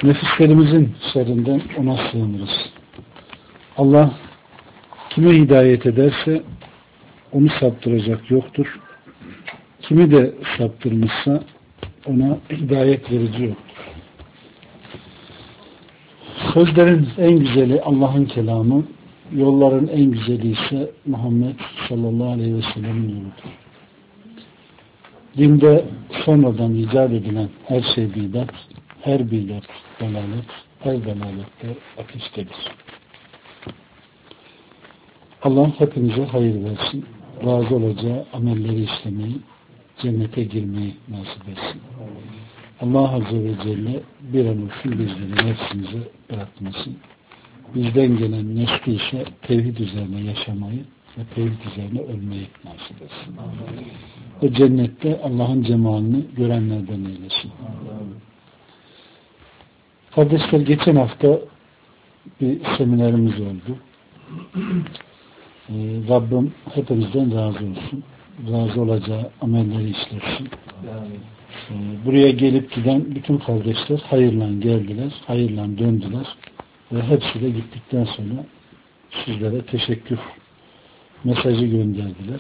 Nefislerimizin şerrinden ona sığınırız. Allah kime hidayet ederse onu saptıracak yoktur. Kimi de saptırmışsa ona hidayet verici yoktur. Sözlerin en güzeli Allah'ın kelamı, yolların en güzeli ise Muhammed sallallahu aleyhi ve sellem'in yoludur. Dinde sonradan icat edilen her şey bidat, her bidat dalalet, her dalalet de ateştedir. Allah hepinize hayır versin, razı olacağı amelleri işlemeyi, cennete girmeyi nasip etsin. Allah Azze ve Celle bir an olsun bizleri nefsimize bırakmasın. Bizden gelen nesli ise tevhid üzerine yaşamayı ve tevhid üzerine ölmeyi nasip etsin. O cennette Allah'ın cemalini görenlerden eylesin. Kardeşler, geçen hafta bir seminerimiz oldu. Rabbim hepimizden razı olsun. Razı olacağı amelleri işlesin. Buraya gelip giden bütün kardeşler hayırla geldiler, hayırla döndüler ve hepsi de gittikten sonra sizlere teşekkür mesajı gönderdiler.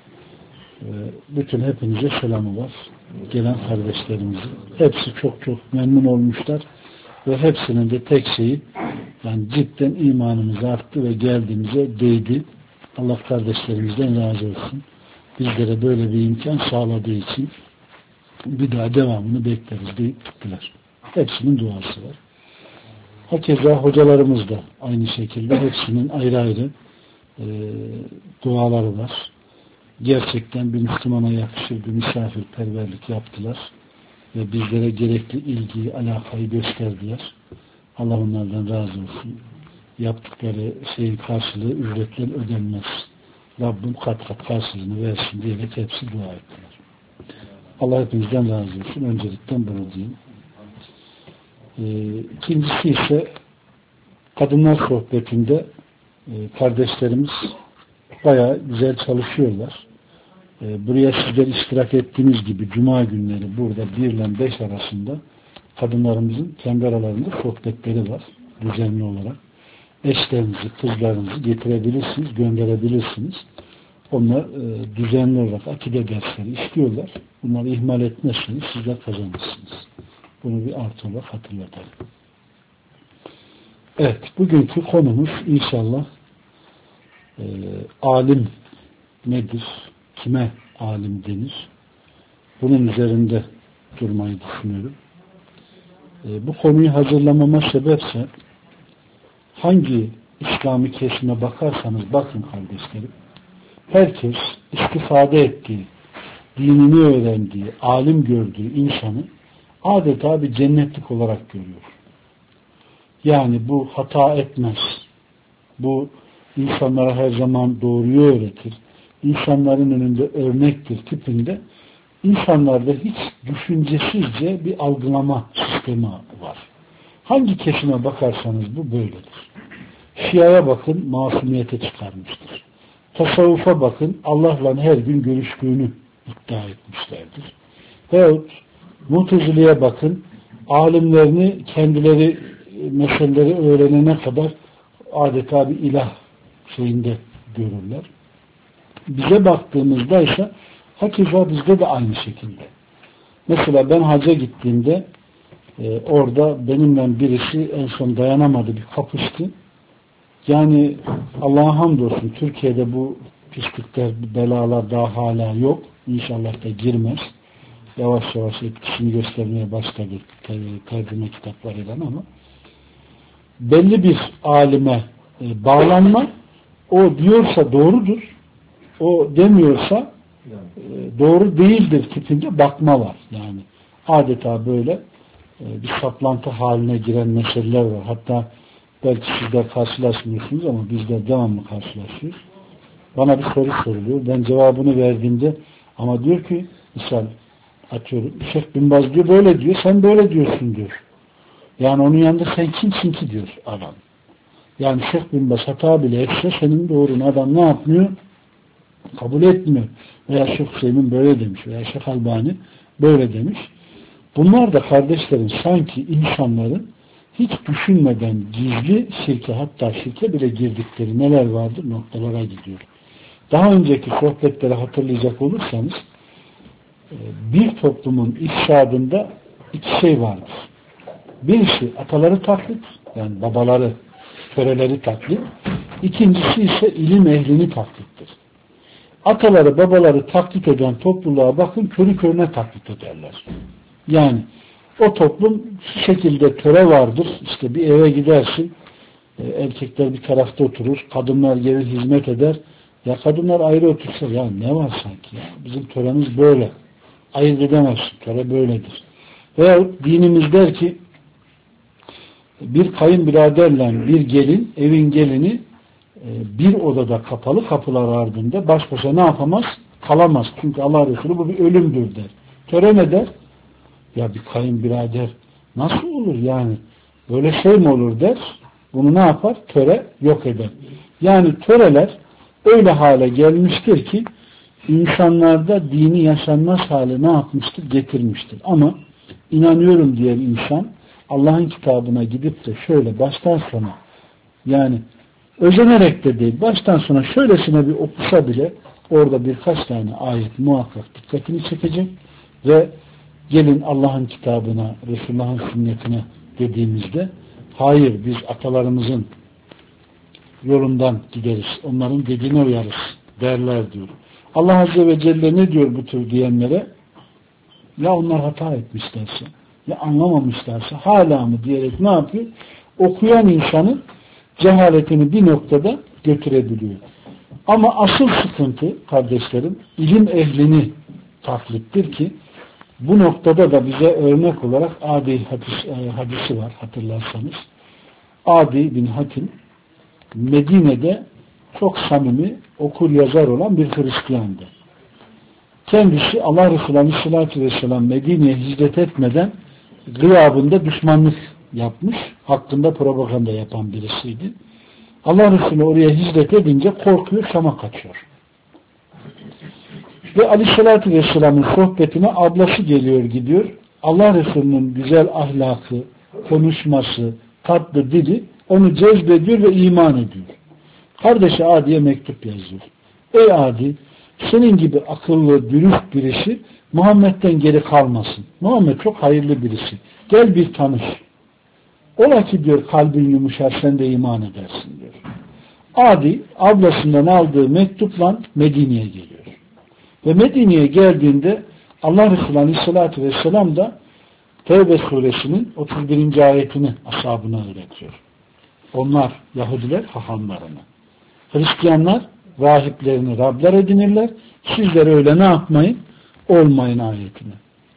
Bütün hepinize selamı var. Gelen kardeşlerimizin. Hepsi çok çok memnun olmuşlar ve hepsinin de tek şeyi, yani cidden imanımız arttı ve geldiğimize değdi. Allah kardeşlerimizden razı olsun. Bizlere böyle bir imkan sağladığı için bir daha devamını bekleriz deyip gittiler. Hepsinin duası var. Hakeza hocalarımız da aynı şekilde hepsinin ayrı ayrı duaları var. Gerçekten bir Müslümana yakışır bir misafirperverlik yaptılar ve bizlere gerekli ilgiyi, alakayı gösterdiler. Allah onlardan razı olsun. Yaptıkları şeyin karşılığı ücretle ödenmez. Rabbim kat kat karşılığını versin diyerek hepsi dua ettiler. Allah hepinizden razı olsun. Öncelikten bunu diyeyim. İkincisi ise kadınlar sohbetinde kardeşlerimiz bayağı güzel çalışıyorlar. Buraya sizler iştirak ettiğiniz gibi Cuma günleri burada 1 ile 5 arasında kadınlarımızın kendi aralarında sohbetleri var. Düzenli olarak. Eşlerinizi, kızlarınızı getirebilirsiniz, gönderebilirsiniz. Onlar düzenli olarak akide dersleri istiyorlar. Bunları ihmal etmezseniz sizler kazanırsınız. Bunu bir artı olarak hatırlatalım. Evet, bugünkü konumuz inşallah alim nedir? Kime alim denir? Bunun üzerinde durmayı düşünüyorum. Bu konuyu hazırlamama sebepse hangi İslami kesime bakarsanız bakın kardeşlerim, herkes istifade ettiği, dinini öğrendiği, alim gördüğü insanı adeta bir cennetlik olarak görüyor. Yani bu hata etmez. Bu insanlara her zaman doğruyu öğretir. İnsanların önünde örnektir tipinde. İnsanlarda hiç düşüncesizce bir algılama sistemi var. Hangi kesime bakarsanız bu böyledir. Şia'ya bakın, masumiyete çıkarmıştır. Tasavvufa bakın, Allah'la her gün görüştüğünü iddia etmişlerdir. Veyahut Mutezile'ye bakın, alimlerini kendileri meseleleri öğrenene kadar adeta bir ilah şeyinde görürler. Bize baktığımızda ise hakikaten bizde de aynı şekilde. Mesela ben hacca gittiğimde orada benimle birisi en son dayanamadı, bir kapıştı. Yani Allah'a hamdolsun Türkiye'de bu pislikler, belalar daha hala yok. İnşallah da girmez. Yavaş yavaş etkisini göstermeye başladı tercüme kitaplarıyla ama belli bir alime bağlanma, o diyorsa doğrudur, o demiyorsa doğru değildir tipinde bakma var. Yani adeta böyle bir saplantı haline giren meseleler var. Hatta belki sizler karşılaşmıyorsunuz ama bizler devamlı karşılaşıyoruz. Bana bir soru soruluyor. Ben cevabını verdiğimde ama diyor ki misal atıyorum Şeyh Bin Baz diyor böyle diyor, sen böyle diyorsun diyor. Yani onun yanında sen kimsin ki diyor adam. Yani Şeyh Bin Baz hata bile etse senin doğrun adam ne yapmıyor? Kabul etmiyor. Veya Şeyh Hüseyin böyle demiş veya Şeyh Albani böyle demiş. Bunlar da kardeşlerin sanki insanların hiç düşünmeden gizli şirke, hatta şirke bile girdikleri neler vardır noktalara gidiyor. Daha önceki sohbetleri hatırlayacak olursanız bir toplumun ifsadında iki şey vardır. Birisi ataları taklit, yani babaları, töreleri taklit. İkincisi ise ilim ehlini taklittir. Ataları, babaları taklit eden topluluğa bakın, körü körüne taklit ederler. Yani o toplum şu şekilde töre vardır. İşte bir eve gidersin, erkekler bir tarafta oturur, kadınlar gelir hizmet eder. Ya kadınlar ayrı otursa, ya ne var sanki ya? Bizim töremiz böyle. Ayırt edemezsin, töre böyledir. Veyahut dinimiz der ki bir kayınbiraderle bir gelin, evin gelini bir odada kapalı kapılar ardında baş başa ne yapamaz? Kalamaz. Çünkü Allah Resulü bu bir ölümdür der. Töre ne der? Ya bir kayınbirader nasıl olur yani? Böyle şey mi olur der. Bunu ne yapar? Töre yok eder. Yani töreler öyle hale gelmiştir ki insanlarda dini yaşanmaz hale ne yapmıştır? Getirmiştir. Ama inanıyorum diyen insan Allah'ın kitabına gidip de şöyle baştan sona, yani özenerek de değil, baştan sona şöylesine bir okusa bile orada birkaç tane ayet muhakkak dikkatini çekecek ve gelin Allah'ın kitabına, Resulullah'ın sünnetine dediğimizde hayır, biz atalarımızın yolundan gideriz, onların dediğine uyarız derler diyor. Allah Azze ve Celle ne diyor bu tür diyenlere? Ya onlar hata etmişlerse, ya anlamamışlarsa hala mı diyerek ne yapıyor? Okuyan insanın cehaletini bir noktada götürebiliyor. Ama asıl sıkıntı kardeşlerim, ilim ehlini taklittir ki bu noktada da bize örnek olarak Adi hadisi var hatırlarsanız. Adi bin Hatim Medine'de çok samimi, okur yazar olan bir Hristiyandı. Kendisi Allah Resulü Aleyhisselatü Vesselam Medine'ye hicret etmeden gıyabında düşmanlık yapmış, hakkında propaganda yapan birisiydi. Allah Resulü oraya hicret edince korkuyor, Şam'a kaçıyor. Ve Aleyhisselatü Vesselam'ın sohbetine ablası geliyor gidiyor. Allah Resulü'nün güzel ahlakı, konuşması, tatlı dili onu cezbediyor ve iman ediyor. Kardeşi Adi'ye mektup yazıyor. Ey Adi, senin gibi akıllı, dürüst birisi Muhammed'den geri kalmasın. Muhammed çok hayırlı birisi. Gel bir tanış. Ola ki diyor kalbin yumuşar, sen de iman edersin diyor. Adi ablasından aldığı mektupla Medine'ye geliyor. Ve Medine'ye geldiğinde Allah Resulü Aleyhisselatü Vesselam da Tevbe suresinin 31. ayetini ashabına öğretiyor. Onlar Yahudiler hahamlarını, Hristiyanlar rahiplerini Rabler edinirler. Sizler öyle ne yapmayın? Olmayın ayetini.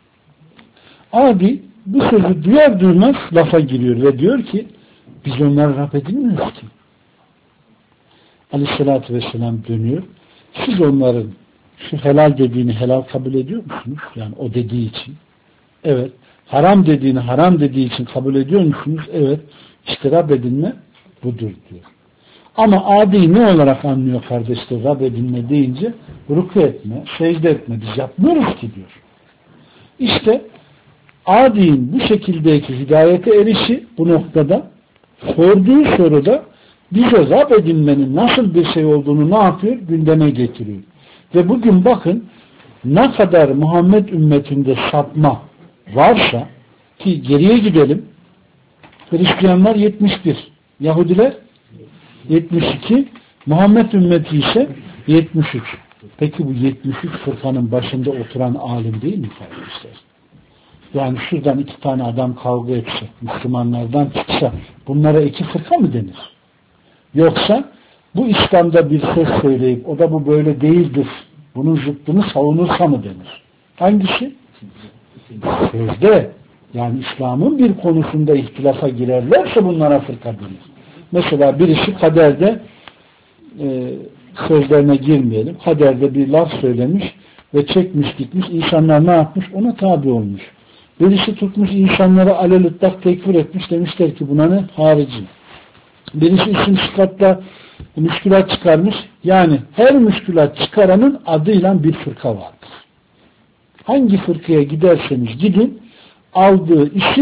Adi bu sözü duyar duymaz lafa giriyor ve diyor ki biz onları Rab edinmiyoruz ki. Aleyhissalatü Vesselam dönüyor. Siz onların şu helal dediğini helal kabul ediyor musunuz? Yani o dediği için. Evet. Haram dediğini haram dediği için kabul ediyor musunuz? Evet. İşte Rab edinme budur diyor. Ama adi ne olarak anlıyor kardeşler Rab edinme deyince? Ruku etme, secde etme. Biz yapmıyoruz ki diyor. İşte Adi'nin bu şekildeki hidayete erişi bu noktada sorduğu soruda bize Rab edinmenin nasıl bir şey olduğunu ne yapıyor? Gündeme getiriyor. Ve bugün bakın ne kadar Muhammed ümmetinde sapma varsa ki geriye gidelim, Hristiyanlar 71, Yahudiler 72, Muhammed ümmeti ise 73. Peki bu 73 fırkanın başında oturan alim değil mi kardeşler? Yani şuradan iki tane adam kavga etse, Müslümanlardan çıksa bunlara iki fırka mı denir? Yoksa bu İslam'da bir söz söyleyip o da bu böyle değildir, bunun zıttını savunursa mı denir? Hangisi? Sözde. Yani İslam'ın bir konusunda ihtilafa girerlerse bunlara fırka denir. Mesela birisi kaderde sözlerine girmeyelim. Kaderde bir laf söylemiş ve çekmiş gitmiş. İnsanlar ne yapmış? Ona tabi olmuş. Birisi tutmuş insanlara alelüttak tekfir etmiş. Demişler ki buna ne? Harici. Birisi isim sıfatla müşkülat çıkarmış. Yani her müşkülat çıkaranın adıyla bir fırka vardır. Hangi fırkaya giderseniz gidin aldığı isim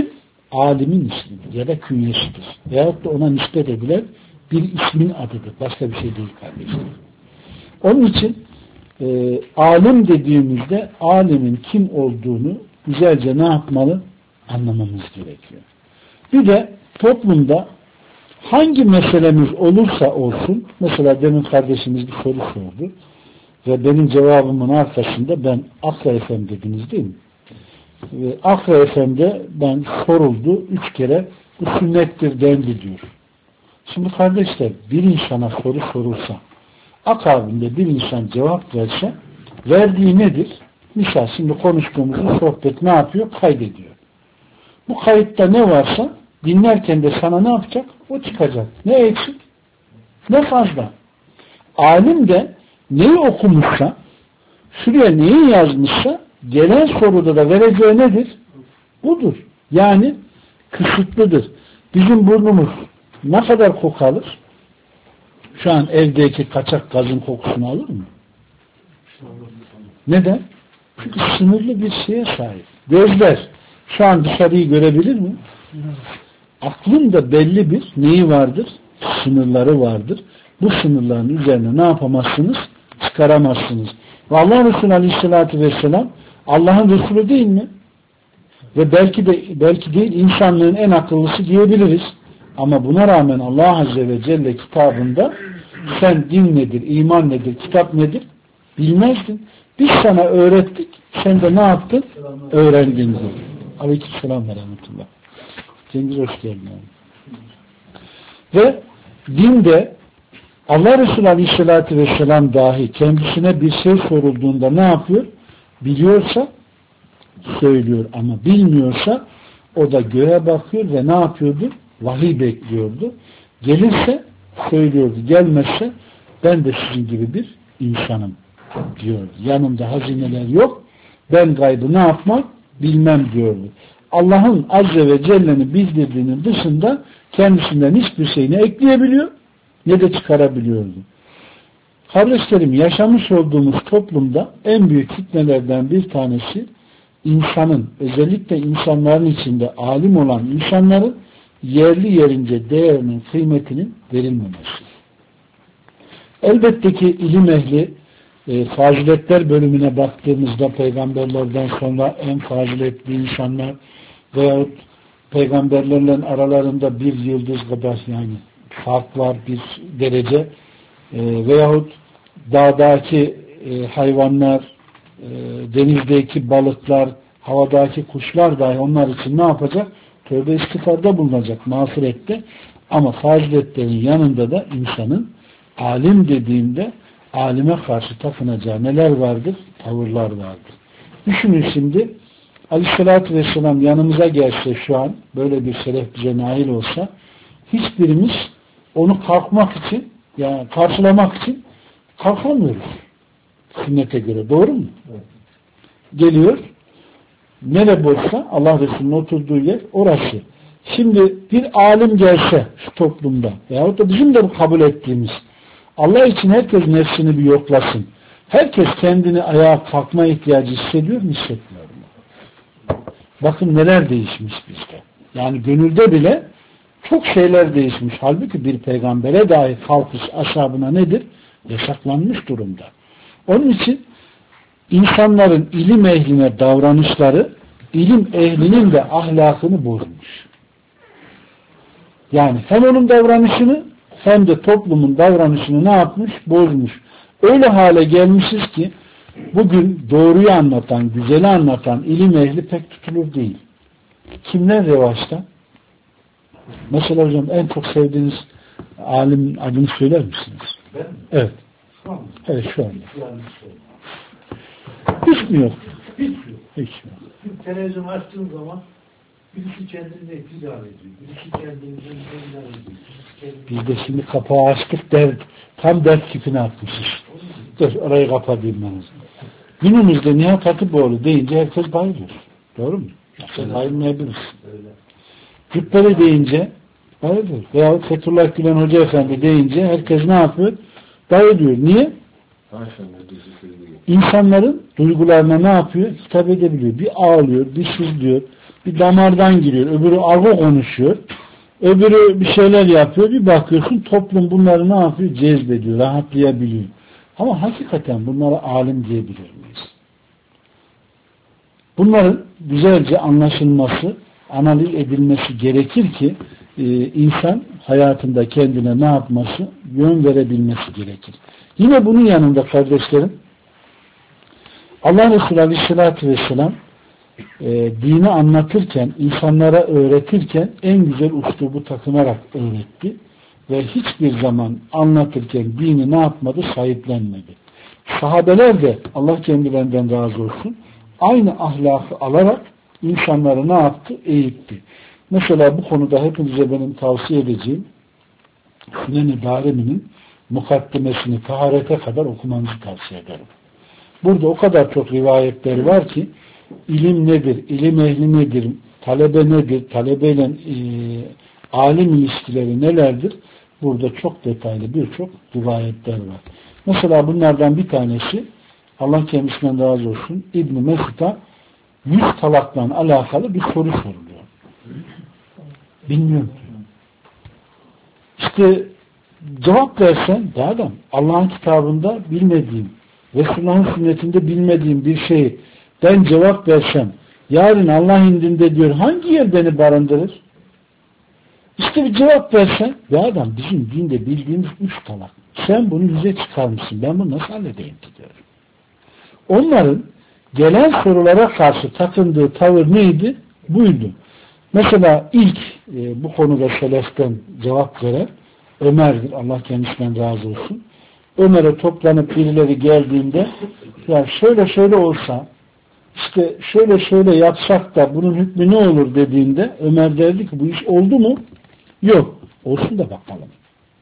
alimin ismidir ya da künyesidir. Veyahut da ona nispet edilen bir ismin adıdır. Başka bir şey değil kardeşler. Onun için alim dediğimizde alimin kim olduğunu güzelce ne yapmalı? Anlamamız gerekiyor. Bir de toplumda hangi meselemiz olursa olsun, mesela demin kardeşimiz bir soru sordu ve benim cevabımın arkasında ben Akra FM dediniz değil mi? Ve Akra FM'de ben soruldu 3 kere bu sünnettir dendi diyor. Şimdi kardeşler bir insana soru sorulsa akabinde bir insan cevap verse verdiği nedir? Misal şimdi konuştuğumuzun sohbet ne yapıyor? Kaydediyor. Bu kayıtta ne varsa dinlerken de sana ne yapacak? O çıkacak. Ne eksik? Ne fazla. Alim de neyi okumuşsa şuraya neyi yazmışsa gelen soruda da vereceği nedir? Budur. Yani kısıtlıdır. Bizim burnumuz ne kadar koku alır? Şu an evdeki kaçak gazın kokusunu alır mı? Neden? Çünkü sınırlı bir şeye sahip. Gözler şu an dışarıyı görebilir mi? Aklın da belli bir neyi vardır? Sınırları vardır. Bu sınırların üzerine ne yapamazsınız? Çıkaramazsınız. Ve Allah Resulü Aleyhisselatü Vesselam Allah'ın Resulü değil mi? Ve belki değil insanlığın en akıllısı diyebiliriz. Ama buna rağmen Allah Azze ve Celle kitabında sen din nedir, iman nedir, kitap nedir bilmezdin. Biz sana öğrettik. Sen de ne yaptın? Öğrendin diyor. Aleykümselam ve rahmetullah. Cengiz hoş geldin. Ve dinde Allah Resulü Aleyhisselatü Vesselam dahi kendisine bir şey sorulduğunda ne yapıyor? Biliyorsa söylüyor ama bilmiyorsa o da göğe bakıyor ve ne yapıyordu? Vahiy bekliyordu. Gelirse söylüyordu. Gelmezse ben de sizin gibi bir insanım diyordu. Yanımda hazineler yok. Ben gaybı ne yapmam? Bilmem diyordu. Allah'ın Azze ve Celle'nin bildirdiğinin dışında kendisinden hiçbir şeyini ekleyebiliyor ne de çıkarabiliyordu. Kardeşlerim, yaşamış olduğumuz toplumda en büyük fitnelerden bir tanesi insanın, özellikle insanların içinde alim olan insanların yerli yerince değerinin, kıymetinin verilmemesi. Elbette ki ilim ehli faziletler bölümüne baktığımızda peygamberlerden sonra en faziletli insanlar veyahut peygamberlerle aralarında bir yıldız kadar yani fark var, bir derece veyahut dağdaki hayvanlar, denizdeki balıklar, havadaki kuşlar dahi onlar için ne yapacak? Tövbe istiğfarda bulunacak, mağfirette. Ama faziletlerin yanında da insanın alim dediğinde alime karşı takınacağı neler vardır? Tavırlar vardır. Düşünün şimdi Aleyhisselatü Vesselam yanımıza gelse şu an böyle bir şeref bize nail olsa hiçbirimiz onu kalkmak için yani karşılamak için kalkamıyoruz. Sünnete göre. Doğru mu? Evet. Geliyor. Nere boşsa Allah Resulü'nün oturduğu yer orası. Şimdi bir alim gelse şu toplumda veyahut da bizim de kabul ettiğimiz Allah için herkes nefsini bir yoklasın. Herkes kendini ayağa kalkma ihtiyacı hissediyor mu? Hissetmiyor mu? Bakın neler değişmiş bizde. Yani gönülde bile çok şeyler değişmiş. Halbuki bir peygambere dahi kalkış ashabına nedir? Yasaklanmış durumda. Onun için insanların ilim ehline davranışları ilim ehlinin de ahlakını bozmuş. Yani hem onun davranışını hem de toplumun davranışını ne yapmış? Bozmuş. Öyle hale gelmişiz ki bugün doğruyu anlatan, güzeli anlatan ilim ehli pek tutulur değil. Kimler revaçta? Mesela hocam en çok sevdiğiniz alim adını söyler misiniz? Ben mi? Evet. Şu an. Evet şu anda. Hiç mi yok? Hiç yok. Hiç yok. Şimdi televizyon açtığım zaman birisi kendini iktidar ediyor. Birisi kendini iktidar ediyor. Biz de şimdi kapağı açtık tam dert kipini atmışız. Dur orayı kapatayım ben. Günümüzde Nihat Hatipoğlu deyince herkes bayılıyor. Doğru mu? Sen bayılmayabilirsin. Cübbeli deyince bayılıyor. Veya Fethullah Gülen Hoca Efendi deyince herkes ne yapıyor? Bayılıyor. Niye? İnsanların duygularına ne yapıyor? Hitap edebiliyor. Bir ağlıyor, bir sızlıyor. bir damardan giriyor. Öbürü argo konuşuyor. Öbürü bir şeyler yapıyor. Bir bakıyorsun toplum bunları ne yapıyor? Cezbediyor, rahatlayabiliyor. Ama hakikaten bunlara alim diyebilir miyiz? Bunların güzelce anlaşılması, analiz edilmesi gerekir ki insan hayatında kendine ne yapması? Yön verebilmesi gerekir. Yine bunun yanında kardeşlerim, Allah Resulü Aleyhisselatü Vesselam dini anlatırken, insanlara öğretirken en güzel üslubu takınarak öğretti. Ve hiçbir zaman anlatırken dini ne yapmadı? Sahiplenmedi. Sahabeler de Allah kendilerinden razı olsun aynı ahlakı alarak insanları ne yaptı? Eğitti. Mesela bu konuda hepinize benim tavsiye edeceğim Sünen-i Darimi'nin mukaddimesini taharete kadar okumanızı tavsiye ederim. Burada o kadar çok rivayetler var ki ilim nedir, ilim ehli nedir, talebe nedir, talebeyle alim ilişkileri nelerdir? Burada çok detaylı birçok rivayetler var. Mesela bunlardan bir tanesi Allah kendisinden razı olsun İbn-i Mesud'a 100 talakla alakalı bir soru soruluyor. Bilmiyorum. İşte cevap versen de adam Allah'ın kitabında bilmediğim, Resulullah'ın sünnetinde bilmediğim bir şeyi ben cevap versem yarın Allah indinde diyor hangi yer beni barındırır? İşte bir cevap versen ya adam bizim dinde bildiğimiz 3 talak. Sen bunu 100'e çıkarmışsın. Ben bunu nasıl halledeyim ki diyorum. Onların gelen sorulara karşı takındığı tavır neydi? Buydu. Mesela ilk bu konuda seleften cevap veren Ömer'dir. Allah kendisinden razı olsun. Ömer'e toplanıp birileri geldiğinde ya şöyle olsa işte şöyle yapsak da bunun hükmü ne olur dediğinde Ömer derdi ki bu iş oldu mu? Yok. Olsun da bakalım.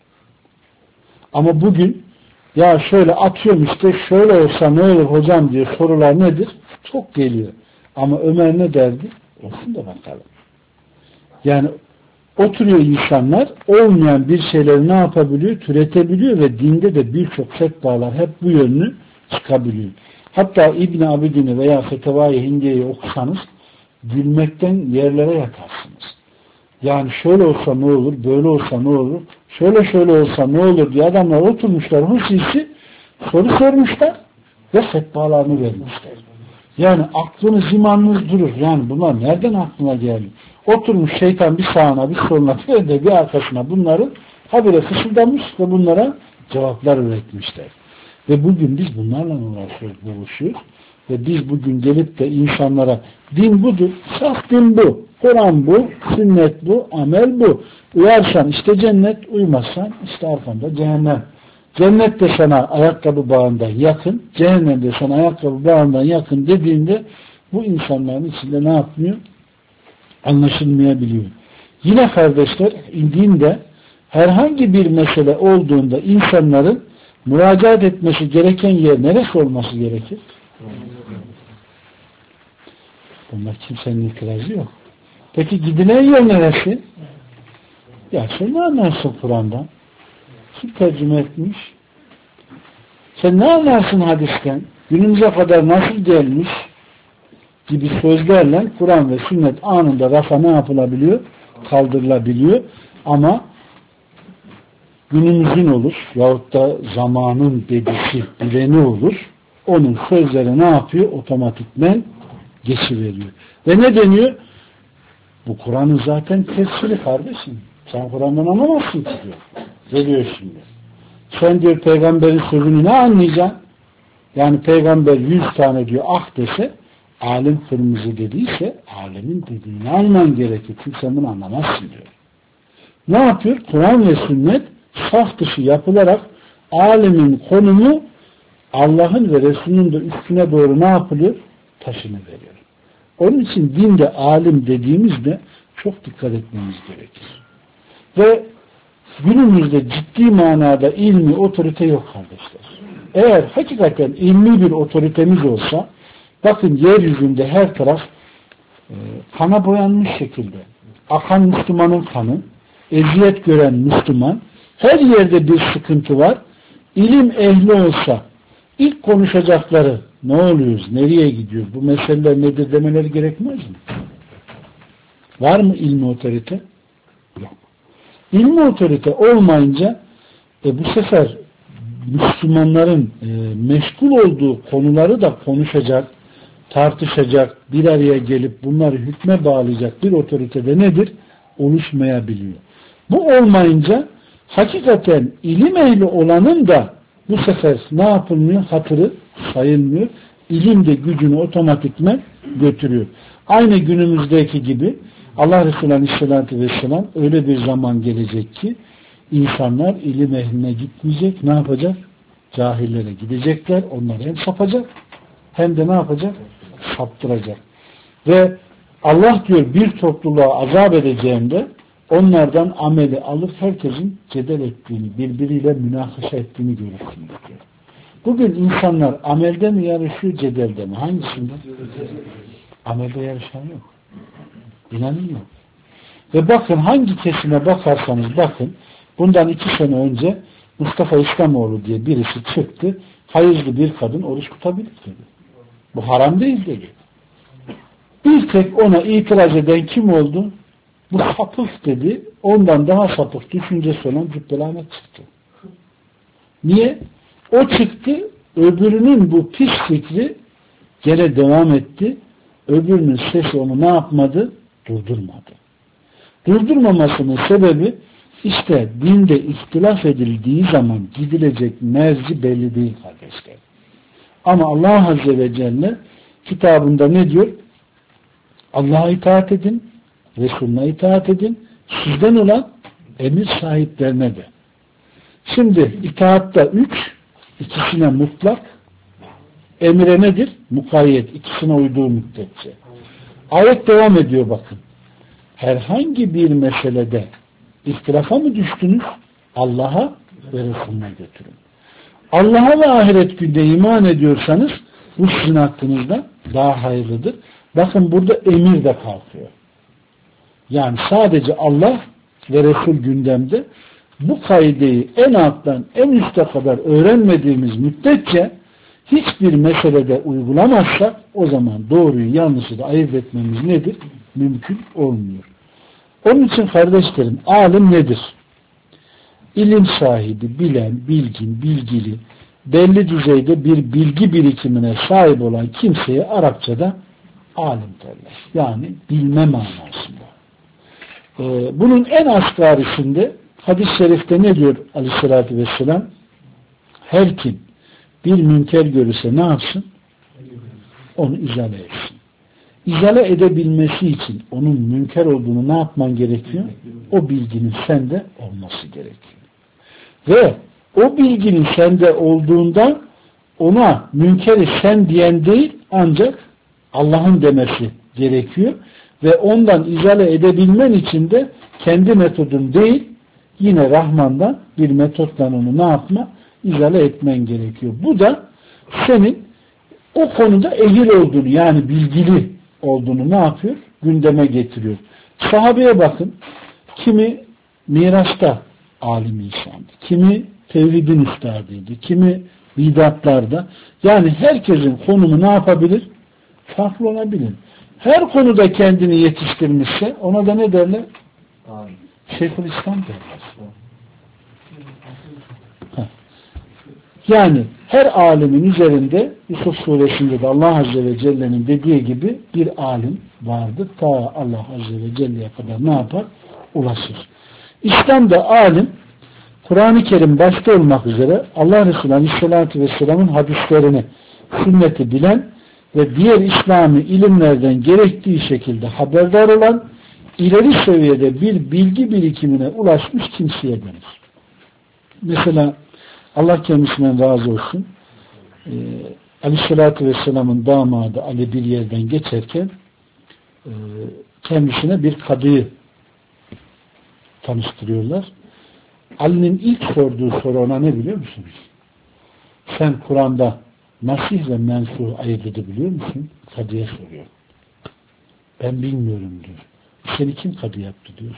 Ama bugün ya şöyle atıyorum işte şöyle olsa ne olur hocam diye sorular nedir? Çok geliyor. Ama Ömer ne derdi? Olsun da bakalım. Yani oturuyor insanlar olmayan bir şeyleri ne yapabiliyor? Türetebiliyor ve dinde de birçok fetvalar hep bu yönlü çıkabiliyor. Hatta İbn-i Abidin'i veya Fetevai Hindiye'yi okusanız gülmekten yerlere yatarsınız. Yani şöyle olsa ne olur, böyle olsa ne olur, şöyle olsa ne olur diye adamlar oturmuşlar, hususi soru sormuşlar ve fetvalarını vermişler. Yani aklınız, imanınız durur. Yani bunlar nereden aklına geldi? Oturmuş şeytan bir sağına, bir soluna, bir arkasına bunların habire fısıldamış ve bunlara cevaplar üretmişler. Ve bugün biz bunlarla uğraşıyoruz, buluşuyoruz. Ve biz bugün gelip de insanlara din budur, saf din bu, Kur'an bu, sünnet bu, amel bu. Uyarsan işte cennet, uymazsan işte arkanda cehennem. Cennet de sana ayakkabı bağından yakın, cehennem de sana ayakkabı bağından yakın dediğinde bu insanların içinde ne yapmıyor? Anlaşılmayabiliyor. Yine kardeşler, dinde herhangi bir mesele olduğunda insanların müracaat etmesi gereken yer neresi olması gerekir? Bunlar kimsenin itirazı yok. Peki gidilen yer neresi? Ya sen ne anlarsın Kur'an'dan? Kim tercüme etmiş? Sen ne anlarsın hadisten? Günümüze kadar nasıl gelmiş? Gibi sözlerle Kur'an ve sünnet anında rafa ne yapılabiliyor? Kaldırılabiliyor. Ama günümüzün olur yahut da zamanın dedisi, bileni olur. Onun sözleri ne yapıyor? Otomatikmen geçiveriyor. Ve ne deniyor? Bu Kur'an'ın zaten tefsiri kardeşim. Sen Kur'an'dan anlamazsın ki diyor. Geliyor şimdi. Sen diyor peygamberin sözünü ne anlayacaksın? Yani peygamber 100 tane diyor ah dese alim kırmızı dediyse alemin dediğini alman gerekir. Çünkü sen bunu anlamazsın diyor. Ne yapıyor? Kur'an ve sünnet saf dışı yapılarak alemin konumu Allah'ın ve Resulünün de üstüne doğru ne yapılıyor? Taşınıveriyor. Onun için dinde alim dediğimizde çok dikkat etmemiz gerekir. Ve günümüzde ciddi manada ilmi otorite yok kardeşler. Eğer hakikaten ilmi bir otoritemiz olsa bakın yeryüzünde her taraf kana boyanmış şekilde akan Müslümanın kanı, eziyet gören Müslüman, her yerde bir sıkıntı var. İlim ehli olsa ilk konuşacakları ne oluyoruz, nereye gidiyoruz, bu meseleler nedir demeleri gerekmez mi? Var mı ilmi otorite? Yok. İlmi otorite olmayınca bu sefer Müslümanların meşgul olduğu konuları da konuşacak, tartışacak, bir araya gelip bunları hükme bağlayacak bir otoritede nedir? Oluşmayabiliyor. Bu olmayınca hakikaten ilim ehli olanın da bu sefer ne yapılmıyor? Hatırı sayılmıyor. İlim de gücünü otomatikmen götürüyor. Aynı günümüzdeki gibi Allah Resulü Aleyhisselatü Vesselam öyle bir zaman gelecek ki insanlar ilim ehline gitmeyecek. Ne yapacak? Cahillere gidecekler. Onları hem sapacak hem de ne yapacak? Saptıracak. Ve Allah diyor bir topluluğa azap edeceğinde onlardan ameli alıp herkesin cedel ettiğini, birbiriyle münakaşa ettiğini görürsünüz diyor. Bugün insanlar amelde mi yarışıyor, cedelde mi? Hangisinde? Amelde yarışan yok. İnanın yok. Ve bakın hangi kesime bakarsanız bakın, bundan 2 sene önce Mustafa İslamoğlu diye birisi çıktı, hayızlı bir kadın oruç tutabilir dedi. Bu haram değil dedi. Bir tek ona itiraz eden kim oldu? Bu sapık dedi. Ondan daha sapık düşüncesi olan Cübbeli Ahmet çıktı. Niye? O çıktı, öbürünün bu pis fikri gene devam etti. Öbürünün sesi onu ne yapmadı? Durdurmadı. Durdurmamasının sebebi işte dinde ihtilaf edildiği zaman gidilecek merci belli değil kardeşler. Ama Allah Azze ve Celle kitabında ne diyor? Allah'a itaat edin, Resulüne itaat edin, sizden olan emir sahiplerine de. Şimdi itaatta 3, ikisine mutlak, emire nedir? Mukayyet, ikisine uyduğu müddetçe. Ayet devam ediyor bakın. Herhangi bir meselede ihtilafa mı düştünüz? Allah'a ve Resulüne götürün. Allah'a ve ahiret günde iman ediyorsanız bu sizin hakkınızda daha hayırlıdır. Bakın burada emir de kalkıyor. Yani sadece Allah ve Resul gündemde, bu kaideyi en alttan en üste kadar öğrenmediğimiz müddetçe hiçbir meselede uygulamazsak o zaman doğruyu yanlışı da ayırt etmemiz nedir? Mümkün olmuyor. Onun için kardeşlerim, alim nedir? İlim sahibi, bilen, bilgin, bilgili, belli düzeyde bir bilgi birikimine sahip olan kimseye Arapçada alim derler. Yani bilme manasında. Bunun en asgarisinde hadis-i şerifte ne diyor Aleyhisselatü Vesselam? Her kim bir münker görürse ne yapsın? Onu izale etsin. İzale edebilmesi için onun münker olduğunu ne yapman gerekiyor? O bilginin sende olması gerekiyor. Ve o bilginin sende olduğunda ona münkeri sen diyen değil, ancak Allah'ın demesi gerekiyor. Ve ondan izale edebilmen için de kendi metodun değil, yine Rahman'dan bir metotla onu ne yapma? İzale etmen gerekiyor. Bu da senin o konuda ehil olduğunu, yani bilgili olduğunu ne yapıyor? Gündeme getiriyor. Sahabeye bakın. Kimi mirasta alim insandı. Kimi tevhidin üstadıydı. Kimi bidatlarda. Yani herkesin konumu ne yapabilir? Farklı olabilir. Her konuda kendini yetiştirmişse ona da ne derler? Şeyhülislam derler. Yani her alimin üzerinde Yusuf suresinde de Allah Azze ve Celle'nin dediği gibi bir alim vardır. Ta Allah Azze ve Celle'ye kadar ne yapar? Ulaşır. İslam'da alim, Kur'an-ı Kerim başta olmak üzere Allah Resulü Aleyhisselatü Vesselam'ın hadislerini, sünneti bilen ve diğer İslami ilimlerden gerektiği şekilde haberdar olan, ileri seviyede bir bilgi birikimine ulaşmış kimseye denir. Mesela Allah kendisinden razı olsun, Aleyhisselatü Vesselam'ın damadı Ali bir yerden geçerken kendisine bir kadıyı tanıştırıyorlar. Ali'nin ilk sorduğu soru ona ne biliyor musunuz? Sen Kur'an'da Nasih ve Mensuh ayırt edebiliyor musun? Kadıya soruyor. Ben bilmiyorum diyor. Seni kim kadı yaptı diyor.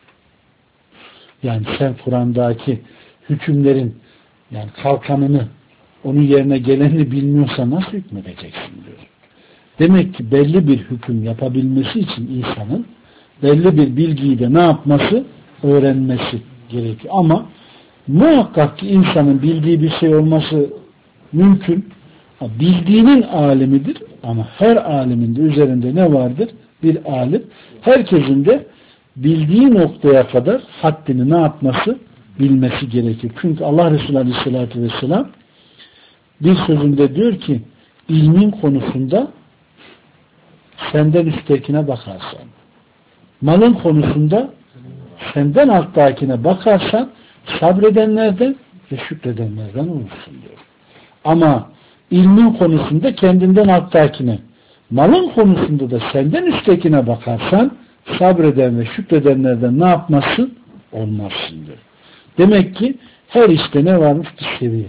Yani sen Kur'an'daki hükümlerin yani kalkanını, onun yerine gelenini bilmiyorsa nasıl hükmedeceksin diyor. Demek ki belli bir hüküm yapabilmesi için insanın belli bir bilgiyi de ne yapması? Öğrenmesi gerekiyor. Ama muhakkak ki insanın bildiği bir şey olması mümkün. Bildiğinin alimidir ama her alimin de üzerinde ne vardır? Bir alim. Herkesin de bildiği noktaya kadar haddini ne yapması? Bilmesi gerekir. Çünkü Allah Resulü Aleyhisselatü Vesselam bir sözünde diyor ki ilmin konusunda senden üsttekine bakarsan, malın konusunda senden alttakine bakarsan sabredenlerden ve şükredenlerden olursun diyor. Ama ilmin konusunda kendinden alttakine, malın konusunda da senden üsttekine bakarsan sabreden ve şükredenlerden ne yapmasın? Olmazsın diyor. Demek ki her işte ne varmış? Bir seviye.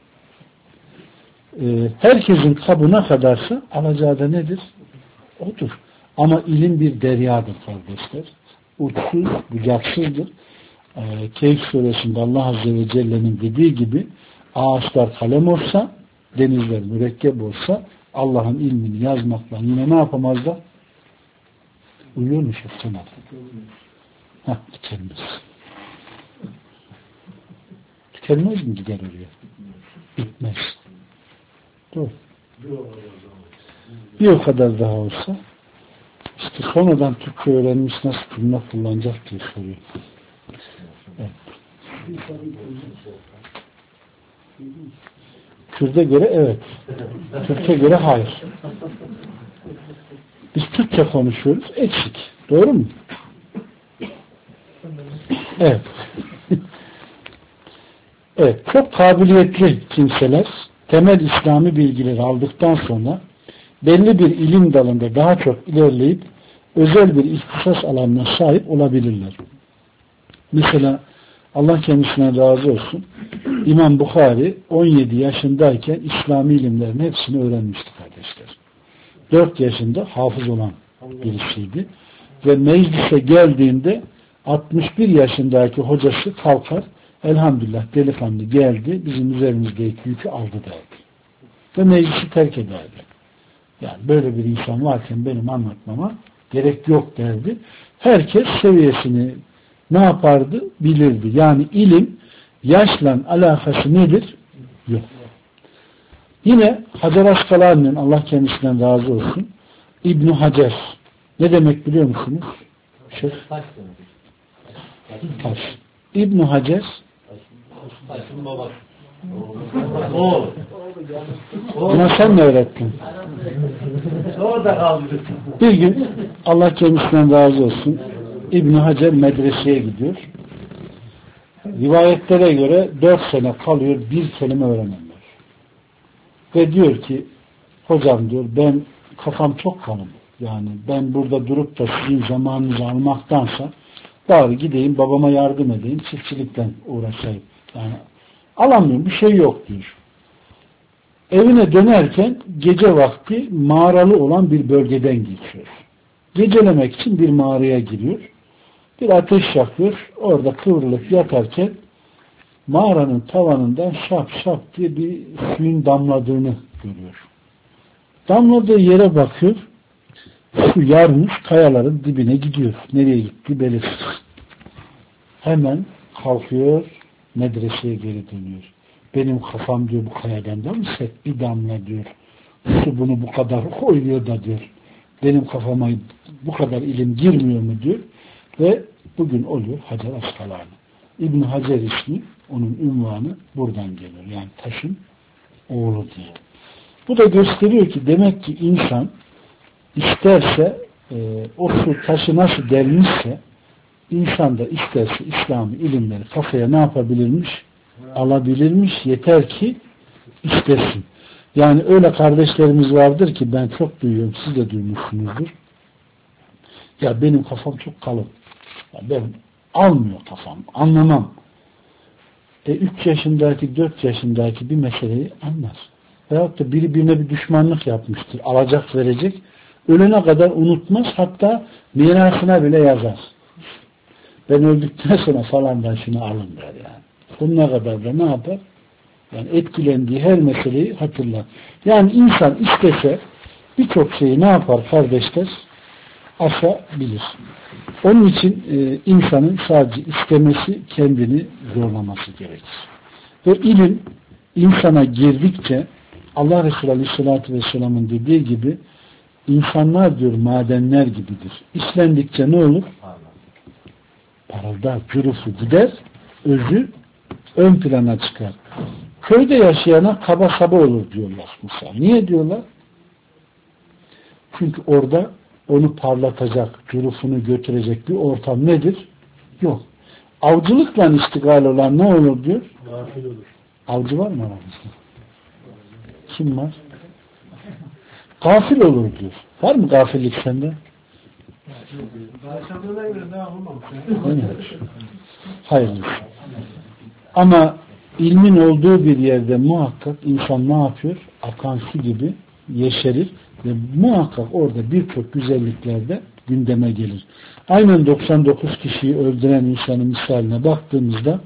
Herkesin kabına kadarsa alacağı da nedir? Odur. Ama ilim bir deryadır kardeşler. Uçsuz, bucaksızdır. Kehf suresinde Allah Azze ve Celle'nin dediği gibi ağaçlar kalem olsa, denizler mürekkep olsa Allah'ın ilmini yazmakla yine ne yapamazlar? Uyuyormuş sana. Tükenmez. Tükenmez mi gider oraya? Bitmez. Doğru. Bir o kadar daha olsa işte sonradan Türkçe öğrenmiş nasıl cümle kullanacak diye soruyor. Evet. Kürt'e göre evet. Türkçe göre hayır. Biz Türkçe konuşuyoruz. Eksik. Doğru mu? Evet. Evet. Çok kabiliyetli kimseler temel İslami bilgileri aldıktan sonra belli bir ilim dalında daha çok ilerleyip özel bir ihtisas alanına sahip olabilirler. Mesela Allah kendisine razı olsun. İmam Bukhari 17 yaşındayken İslami ilimlerin hepsini öğrenmişti kardeşler. 4 yaşında hafız olan birisiydi. Ve meclise geldiğinde 61 yaşındaki hocası kalkar, elhamdülillah delikanlı geldi, bizim üzerimizdeki yükü aldı derdi. Ve meclisi terk ederdi. Yani böyle bir insan varken benim anlatmama gerek yok derdi. Herkes seviyesini ne yapardı? Bilirdi. Yani ilim yaşla alakası nedir? Yok. Yine Hacer Askalani'nin Allah kendisinden razı olsun İbn Hacer ne demek biliyor musunuz? Taş. İbn Hacer buna sen mi öğrettin? Bir gün Allah kendisinden razı olsun İbn Hacer medreseye gidiyor. Rivayetlere göre 4 sene kalıyor, bir kelime öğrenemiyor. Ve diyor ki hocam diyor ben kafam çok kalın. Yani ben burada durup da sizin zamanınızı almaktansa bari gideyim babama yardım edeyim, çiftçilikten uğraşayım. Yani alamıyorum, bir şey yok diyor. Evine dönerken gece vakti mağaralı olan bir bölgeden geçiyor. Gecelemek için bir mağaraya giriyor. Bir ateş yakıyor. Orada kıvrılıp yatarken mağaranın tavanından şap şap diye bir suyun damladığını görüyor. Damladığı yere bakıyor. Su yarmış kayaların dibine gidiyor. Nereye gitti belirsiz. Hemen kalkıyor, medreseye geri dönüyor. Benim kafam diyor bu kayadan da mı sert bir damla diyor. Su bunu bu kadar oynuyor da diyor. Benim kafama bu kadar ilim girmiyor mu diyor. Ve bugün oluyor Hacer Askalani. İbn Hacer ismi, onun ünvanı buradan geliyor. Yani taşın oğlu diye. Bu da gösteriyor ki demek ki insan isterse o su taşı nasıl delmişse insan da isterse İslami ilimleri kafaya ne yapabilirmiş? Alabilirmiş. Yeter ki istesin. Yani öyle kardeşlerimiz vardır ki ben çok duyuyorum. Siz de duymuşsunuzdur. Ya benim kafam çok kalın. Ya ben almıyor kafam. Anlamam. 3 yaşındaki 4 yaşındaki bir meseleyi anlar. Veyahut da biri birine bir düşmanlık yapmıştır. Alacak verecek. Ölene kadar unutmaz. Hatta mirasına bile yazar. Ben öldükten sonra falandan şunu alın der yani. Bununla kadar da ne yapar? Yani etkilendiği her meseleyi hatırlar. Yani insan istese birçok şeyi ne yapar kardeşler? aşabilir. Onun için insanın sadece istemesi, kendini zorlaması gerekir. Ve ilim insana girdikçe Allah Resulü Aleyhisselatü Vesselam'ın dediği gibi insanlar diyor madenler gibidir. İşlendikçe ne olur? Parıldar, cürufu gider, özü ön plana çıkar. Köyde yaşayana kaba saba olur diyorlar mesela. Niye diyorlar? Çünkü orada onu parlatacak, cürufunu götürecek bir ortam nedir? Yok. Avcılıkla iştigal olan ne olur diyor? Gafil olur. Avcı var mı aramızda? Kim var? Gafil olur diyor. Var mı gafillik sende? Başladığına göre daha olmamış. Evet. Hayırlısı. Ama ilmin olduğu bir yerde muhakkak insan ne yapıyor? Akan su gibi yeşerir ve muhakkak orada birçok güzellikler de gündeme gelir. Aynen 99 kişiyi öldüren insanın misaline baktığımızda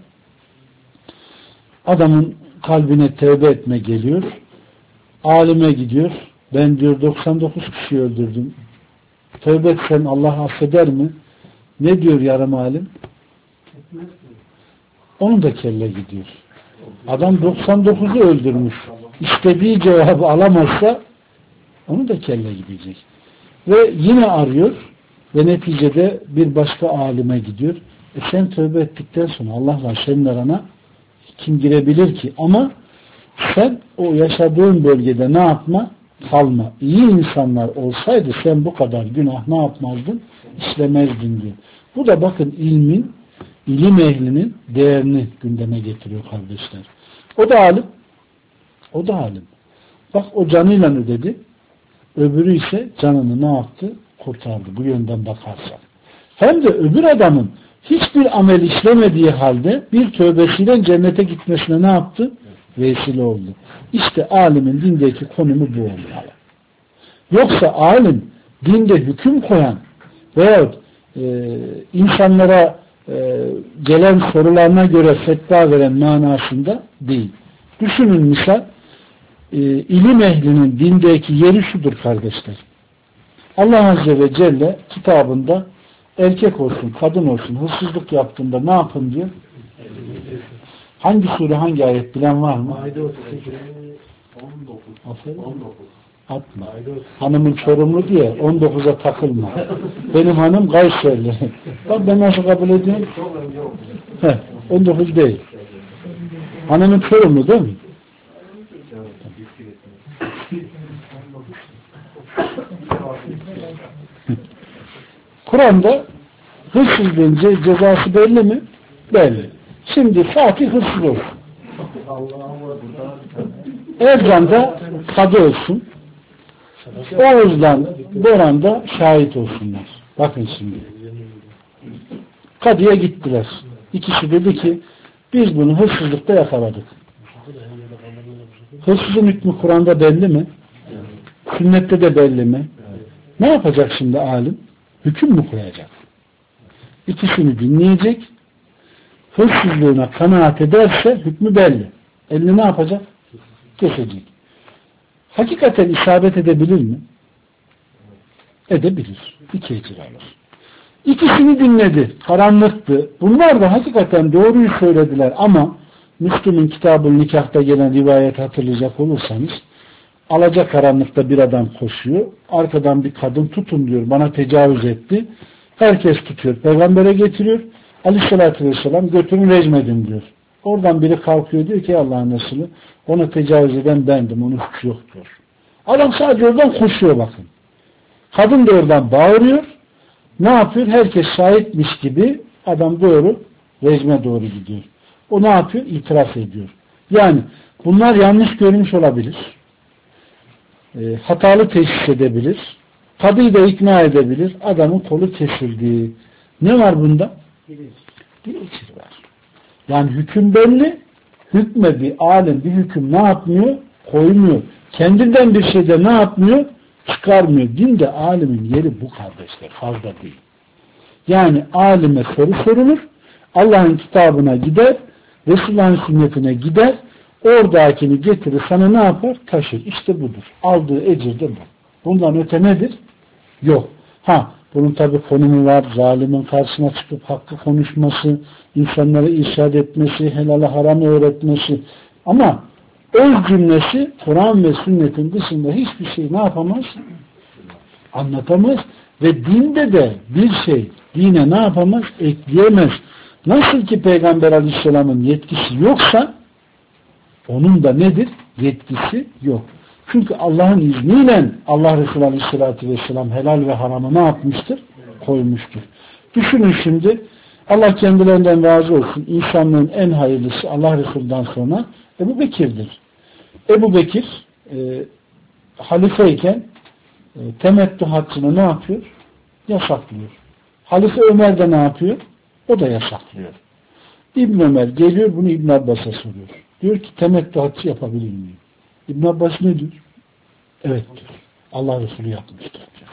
adamın kalbine tevbe etme geliyor. Alime gidiyor. Ben diyor 99 kişiyi öldürdüm. Tövbe etsen Allah affeder mi? Ne diyor yarım alim? Onun da kelle gidiyor. Adam 99'u öldürmüş. İstediği cevabı alamazsa onun da kelle gidecek. Ve yine arıyor ve neticede bir başka alime gidiyor. Sen tövbe ettikten sonra Allah'la senin arana kim girebilir ki? Ama sen o yaşadığın bölgede ne yapma? Kalma. İyi insanlar olsaydı sen bu kadar günah ne yapmazdın? İşlemezdin diyor. Bu da bakın ilim ehlinin değerini gündeme getiriyor kardeşler. O da alim. O da alim. Bak o canıyla ödedi. Öbürü ise canını ne yaptı? Kurtardı. Bu yönden bakarsak. Hem de öbür adamın hiçbir amel işlemediği halde bir tövbesiyle cennete gitmesine ne yaptı? Vesile oldu. İşte alimin dindeki konumu bu olmalı. Yoksa alim dinde hüküm koyan veyahut insanlara gelen sorularına göre fetva veren manasında değil. Düşünün misal ilim ehlinin dindeki yeri şudur kardeşler. Allah Azze ve Celle kitabında erkek olsun, kadın olsun hırsızlık yaptığında ne yapın diyor? Hangi sure, hangi ayet bilen var mı? Maide 38. 19. Atma. Hanımın Çorumlu diye 19'a takılma. Benim hanım Kayserili. Bak ben nasıl kabul ediyorum? 19 değil. Hanımın Çorumlu değil mi? Kur'an'da hırsızlığın cezası belli mi? Belli. Şimdi Fatih hırsız olsun. Ercan'da kadı olsun. Oğuz'dan Boran'da şahit olsunlar. Bakın şimdi. Kadıya gittiler. İkisi dedi ki biz bunu hırsızlıkta yakaladık. Hırsızın hükmü Kur'an'da belli mi? Sünnette de belli mi? Ne yapacak şimdi alim? Hüküm mü koyacak? İkisini dinleyecek. Hırsızlığına kanaat ederse hükmü belli. Elini ne yapacak? Kesecek. Hakikaten isabet edebilir mi? Edebilir. 2 ecir alır. İkisini dinledi. Karanlıktı. Bunlar da hakikaten doğruyu söylediler ama Müslüm'ün kitabı nikahta gelen rivayet hatırlayacak olursanız alacakaranlıkta bir adam koşuyor. Arkadan bir kadın tutun diyor. Bana tecavüz etti. Herkes tutuyor. Peygamber'e getiriyor. Aleyhissalatü vesselam götürün rejmedin diyor. Oradan biri kalkıyor diyor ki Allah'ın Resulü ona tecavüz eden bendim. Onun suçu yok diyor. Adam sadece oradan koşuyor bakın. Kadın da oradan bağırıyor. Ne yapıyor? Herkes şahitmiş gibi adam doğru rejime doğru gidiyor. O ne yapıyor? İtiraf ediyor. Yani bunlar yanlış görmüş olabilir. Hatalı teşhis edebilir. Kadıyı da ikna edebilir. Adamın kolu kesildi. Ne var bunda? Bir ecir var. Yani hüküm belli. Hükme bir alim bir hüküm ne yapmıyor? Koymuyor. Kendinden bir şeyde ne yapmıyor? Çıkarmıyor. Dinde alimin yeri bu kardeşler. Fazla değil. Yani alime soru sorulur. Allah'ın kitabına gider. Resulullah'ın sünnetine gider. Oradakini getirir. Sana ne yapar? Taşır. İşte budur. Aldığı ecir de bu. Bundan öte nedir? Yok. Bunun tabi konumu var. Zalimin karşısına çıkıp hakkı konuşması, insanları irşad etmesi, helal haramı öğretmesi. Ama öz cümlesi Kur'an ve sünnetin dışında hiçbir şey ne yapamaz? Anlatamaz. Ve dinde de bir şey dine ne yapamaz? Ekleyemez. Nasıl ki Peygamber Aleyhisselam'ın yetkisi yoksa onun da nedir? Yetkisi yok. Çünkü Allah'ın izniyle Allah Resulü Aleyhisselatü Vesselam helal ve haramı ne yapmıştır? Koymuştur. Düşünün şimdi, Allah kendilerinden razı olsun, insanlığın en hayırlısı Allah Resulü'nden sonra Ebu Bekir'dir. Ebu Bekir halifeyken temettü haccını ne yapıyor? Yasaklıyor. Halife Ömer de ne yapıyor? O da yasaklıyor. İbn Ömer geliyor, bunu İbn Abbas'a soruyor. Diyor ki temettü haccı yapabilir miyim? İbn Abbas ne diyor? Evet diyor. Allah Resulü yapmıştır diyor.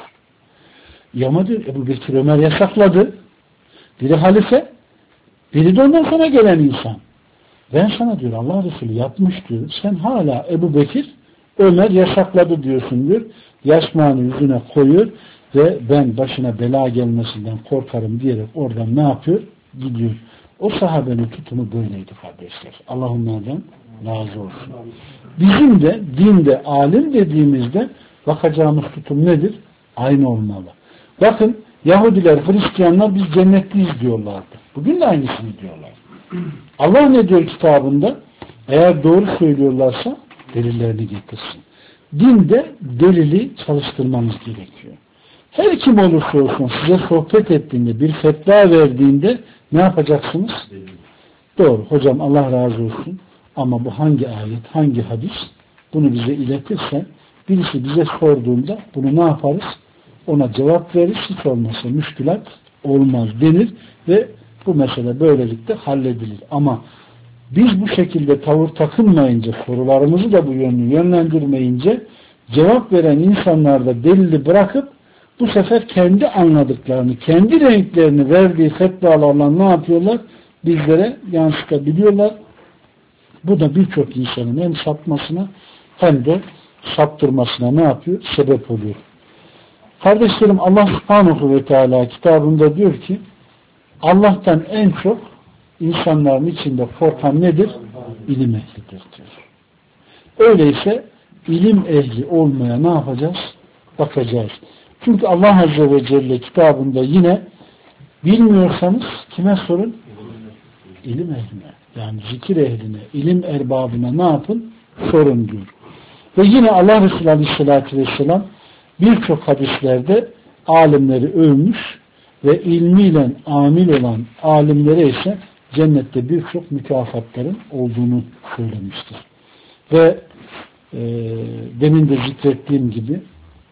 Ama diyor Ebu Bekir Ömer yasakladı. Biri halife, biri de ondan sonra gelen insan. Ben sana diyor Allah Resulü yapmış diyor. Sen hala Ebu Bekir Ömer yasakladı diyorsun diyor. Yasmağını yüzüne koyuyor ve ben başına bela gelmesinden korkarım diyerek oradan ne yapıyor? Gidiyor. O sahabenin tutumu böyleydi kardeşler. Allah onlardan razı olsun. Bizim de dinde alim dediğimizde bakacağımız tutum nedir? Aynı olmalı. Bakın Yahudiler, Hristiyanlar biz cennetliyiz diyorlardı. Bugün de aynısını diyorlar. Allah ne diyor kitabında? Eğer doğru söylüyorlarsa delillerini getirsin. Dinde delili çalıştırmanız gerekiyor. Her kim olursa olsun size sohbet ettiğinde, bir fetva verdiğinde ne yapacaksınız? Doğru. Hocam Allah razı olsun. Ama bu hangi ayet, hangi hadis? Bunu bize iletirsen, birisi bize sorduğunda bunu ne yaparız? Ona cevap veririz. Hiç olmazsa müşkülat olmaz denir ve bu mesele böylelikle halledilir. Ama biz bu şekilde tavır takınmayınca, sorularımızı da bu yönlü yönlendirmeyince cevap veren insanlar da delili bırakıp bu sefer kendi anladıklarını, kendi renklerini verdiği fetvalarla ne yapıyorlar? Bizlere yansıtabiliyorlar. Bu da birçok insanın hem sapmasına hem de saptırmasına ne yapıyor? Sebep oluyor. Kardeşlerim Allah Subhanahu ve Teala kitabında diyor ki Allah'tan en çok insanların içinde korkan nedir? İlim ehlidir diyor. Öyleyse ilim ehli olmaya ne yapacağız? Bakacağız. Çünkü Allah Azze ve Celle kitabında yine bilmiyorsanız kime sorun? İlim ehline. Yani zikir ehline, ilim erbabına ne yapın? Sorun diyor. Ve yine Allah Resulü Aleyhisselatü Vesselam birçok hadislerde alimleri övmüş ve ilmiyle amil olan alimlere ise cennette birçok mükafatların olduğunu söylemiştir. Ve demin de zikrettiğim gibi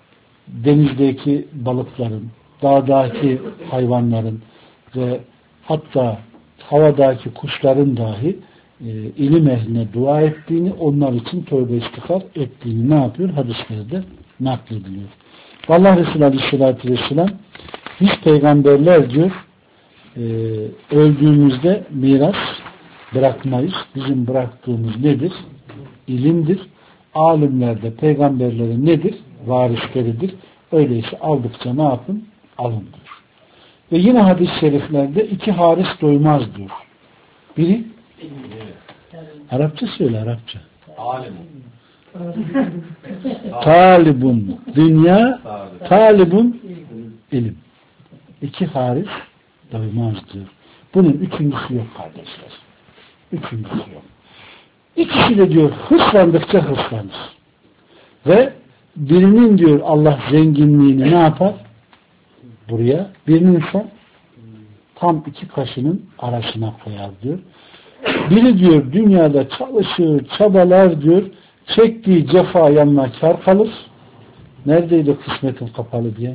denizdeki balıkların, dağdaki hayvanların ve hatta havadaki kuşların dahi ilim ehline dua ettiğini, onlar için tövbe istiğfar ettiğini ne yapıyor? Hadislerde naklediliyor. Allah Resulü Aleyhisselatü Vesselam biz peygamberler diyor öldüğümüzde miras bırakmayız. Bizim bıraktığımız nedir? İlimdir. Alimler de peygamberlerin nedir? Varisleridir. Öyleyse aldıkça ne yapın? Alın diyor. Ve yine hadis-i şeriflerde iki haris doymaz diyor. Biri Arapça söyle Arapça. Talibun dünya, talibun ilim. İki haris doymaz diyor. Bunun üçüncüsü yok kardeşler. Üçüncüsü yok. İkisi de diyor hırslandıkça hırslanır. Ve birinin diyor Allah zenginliğini ne yapar? Buraya. Birinin ise tam iki kaşının arasına koyar diyor. Biri diyor dünyada çalışır, çabalar diyor. Çektiği cefa yanına kar kalır. Neredeydi kısmetin kapalı diye?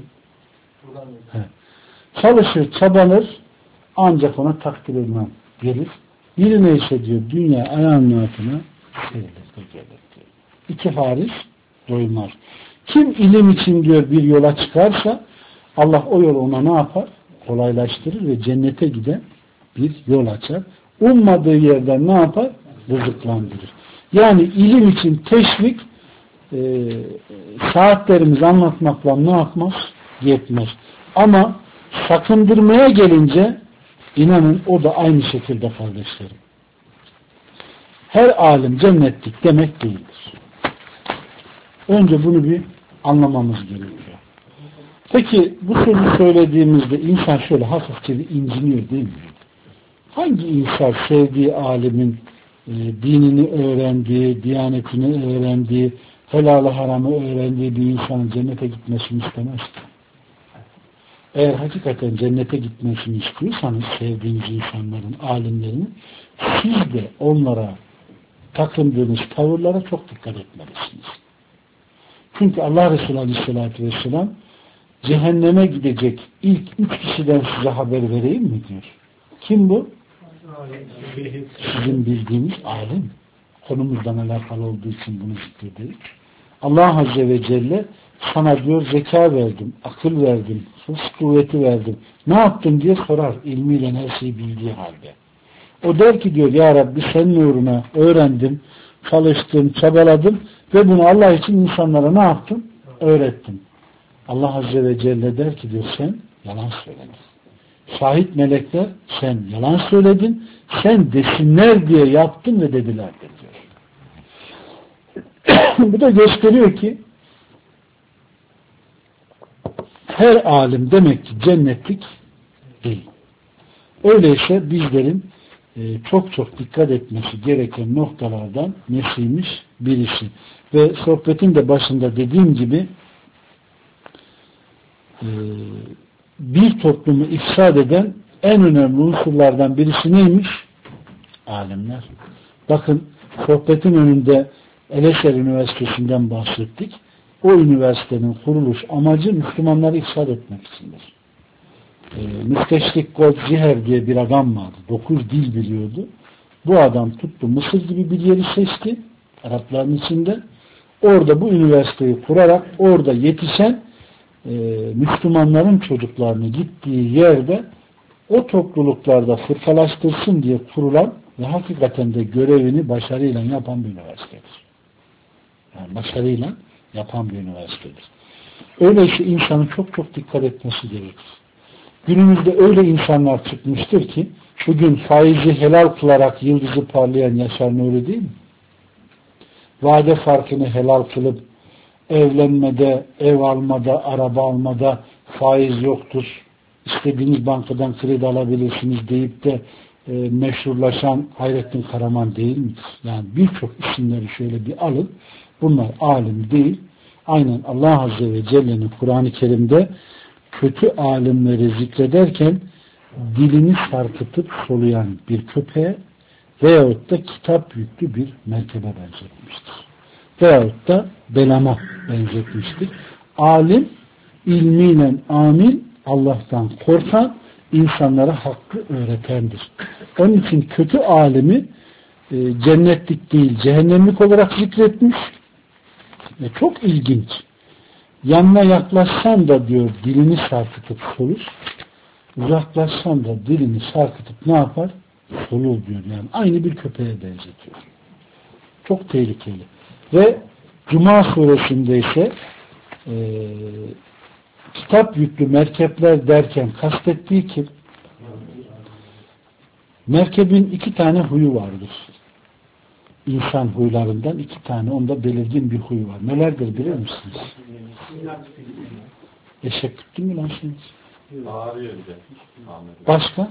Çalışır, çabanır. Ancak ona takdir edilen gelir. Birine ise diyor dünya ayağının altına serilir diyor. İki haris doymaz. Kim ilim için diyor bir yola çıkarsa Allah o yolu ona ne yapar? Kolaylaştırır ve cennete giden bir yol açar. Ummadığı yerden ne yapar? Rızıklandırır. Yani ilim için teşvik saatlerimizi anlatmakla ne yapmaz? Yetmez. Ama sakındırmaya gelince inanın o da aynı şekilde kardeşlerim. Her alim cennetlik demek değildir. Önce bunu bir anlamamız gerekiyor. Peki bu sözü söylediğimizde insan şöyle hafifçe bir inciniyor değil mi? Hangi insan sevdiği alimin dinini öğrendiği, diyanetini öğrendiği, helal-i haramı öğrendiği bir insanın cennete gitmesini istemez ki? Eğer hakikaten cennete gitmesini istiyorsanız sevdiğiniz insanların, alimlerinin, siz de onlara takındığınız tavırlara çok dikkat etmelisiniz. Çünkü Allah Resulü Aleyhisselatü Vesselam cehenneme gidecek ilk 3 kişiden size haber vereyim mi diyor. Kim bu? Sizin bildiğiniz alim. Konumuzdan alakalı olduğu için bunu zikrederek. Allah Azze ve Celle sana diyor zeka verdim, akıl verdim, hırs kuvveti verdim. Ne yaptın diye sorar ilmiyle her şeyi bildiği halde. O der ki diyor ya Rabbi senin uğruna öğrendim, çalıştım, çabaladım ve bunu Allah için insanlara ne yaptım? Öğrettim. Allah Azze ve Celle der ki diyor sen yalan söyledin. Şahit melekler sen yalan söyledin, sen desinler diye yaptın ve dedilerdir diyor. Bu da gösteriyor ki her alim demek ki cennetlik değil. Öyleyse bizlerin çok çok dikkat etmesi gereken noktalardan nesiymiş? Birisi. Ve sohbetin de başında dediğim gibi bir toplumu ifsad eden en önemli unsurlardan birisi neymiş? Alimler. Bakın sohbetin önünde Eleşer Üniversitesi'nden bahsettik. O üniversitenin kuruluş amacı Müslümanları ifsad etmek içindir. Müsteşrik Goldziher diye bir adam vardı. 9 dil biliyordu. Bu adam tuttu Mısır gibi bir yeri seçti. Arapların içinde. Orada bu üniversiteyi kurarak orada yetişen Müslümanların çocuklarını gittiği yerde o topluluklarda fırkalaştırsın diye kurulan ve hakikaten de görevini başarıyla yapan bir üniversitedir. Yani başarıyla yapan bir üniversitedir. Öyleyse insanın çok çok dikkat etmesi gerekir. Günümüzde öyle insanlar çıkmıştır ki bugün faizi helal kılarak yıldızı parlayan Yaşar Nuri değil mi? Vade farkını helal kılıp evlenmede, ev almada, araba almada faiz yoktur. İstediğiniz bankadan kredi alabilirsiniz deyip de meşhurlaşan Hayrettin Karaman değil midir? Yani birçok isimleri şöyle bir alın. Bunlar alim değil. Aynen Allah Azze ve Celle'nin Kur'an-ı Kerim'de kötü alimleri zikrederken dilini sarkıtıp soluyan bir köpeğe veyahut da kitap yüklü bir merkebe benzetmiştir. Veyahut da belama benzetmiştir. Alim, ilmiyle amil, Allah'tan korkan, insanlara hakkı öğretendir. Onun için kötü alimi cennetlik değil, cehennemlik olarak zikretmiş ve çok ilginç. Yanına yaklaşsan da diyor dilini sarkıtıp solur, uzaklaşsan da dilini sarkıtıp ne yapar? Solur diyor. Yani aynı bir köpeğe benzetiyor. Çok tehlikeli. Ve Cuma suresinde ise kitap yüklü merkepler derken kastettiği ki merkebin 2 tane huyu vardır. İnsan huylarından 2 tane, onda belirgin bir huyu var. Nelerdir bilir misiniz? Eşek tuttun mu lan şimdi? Başka?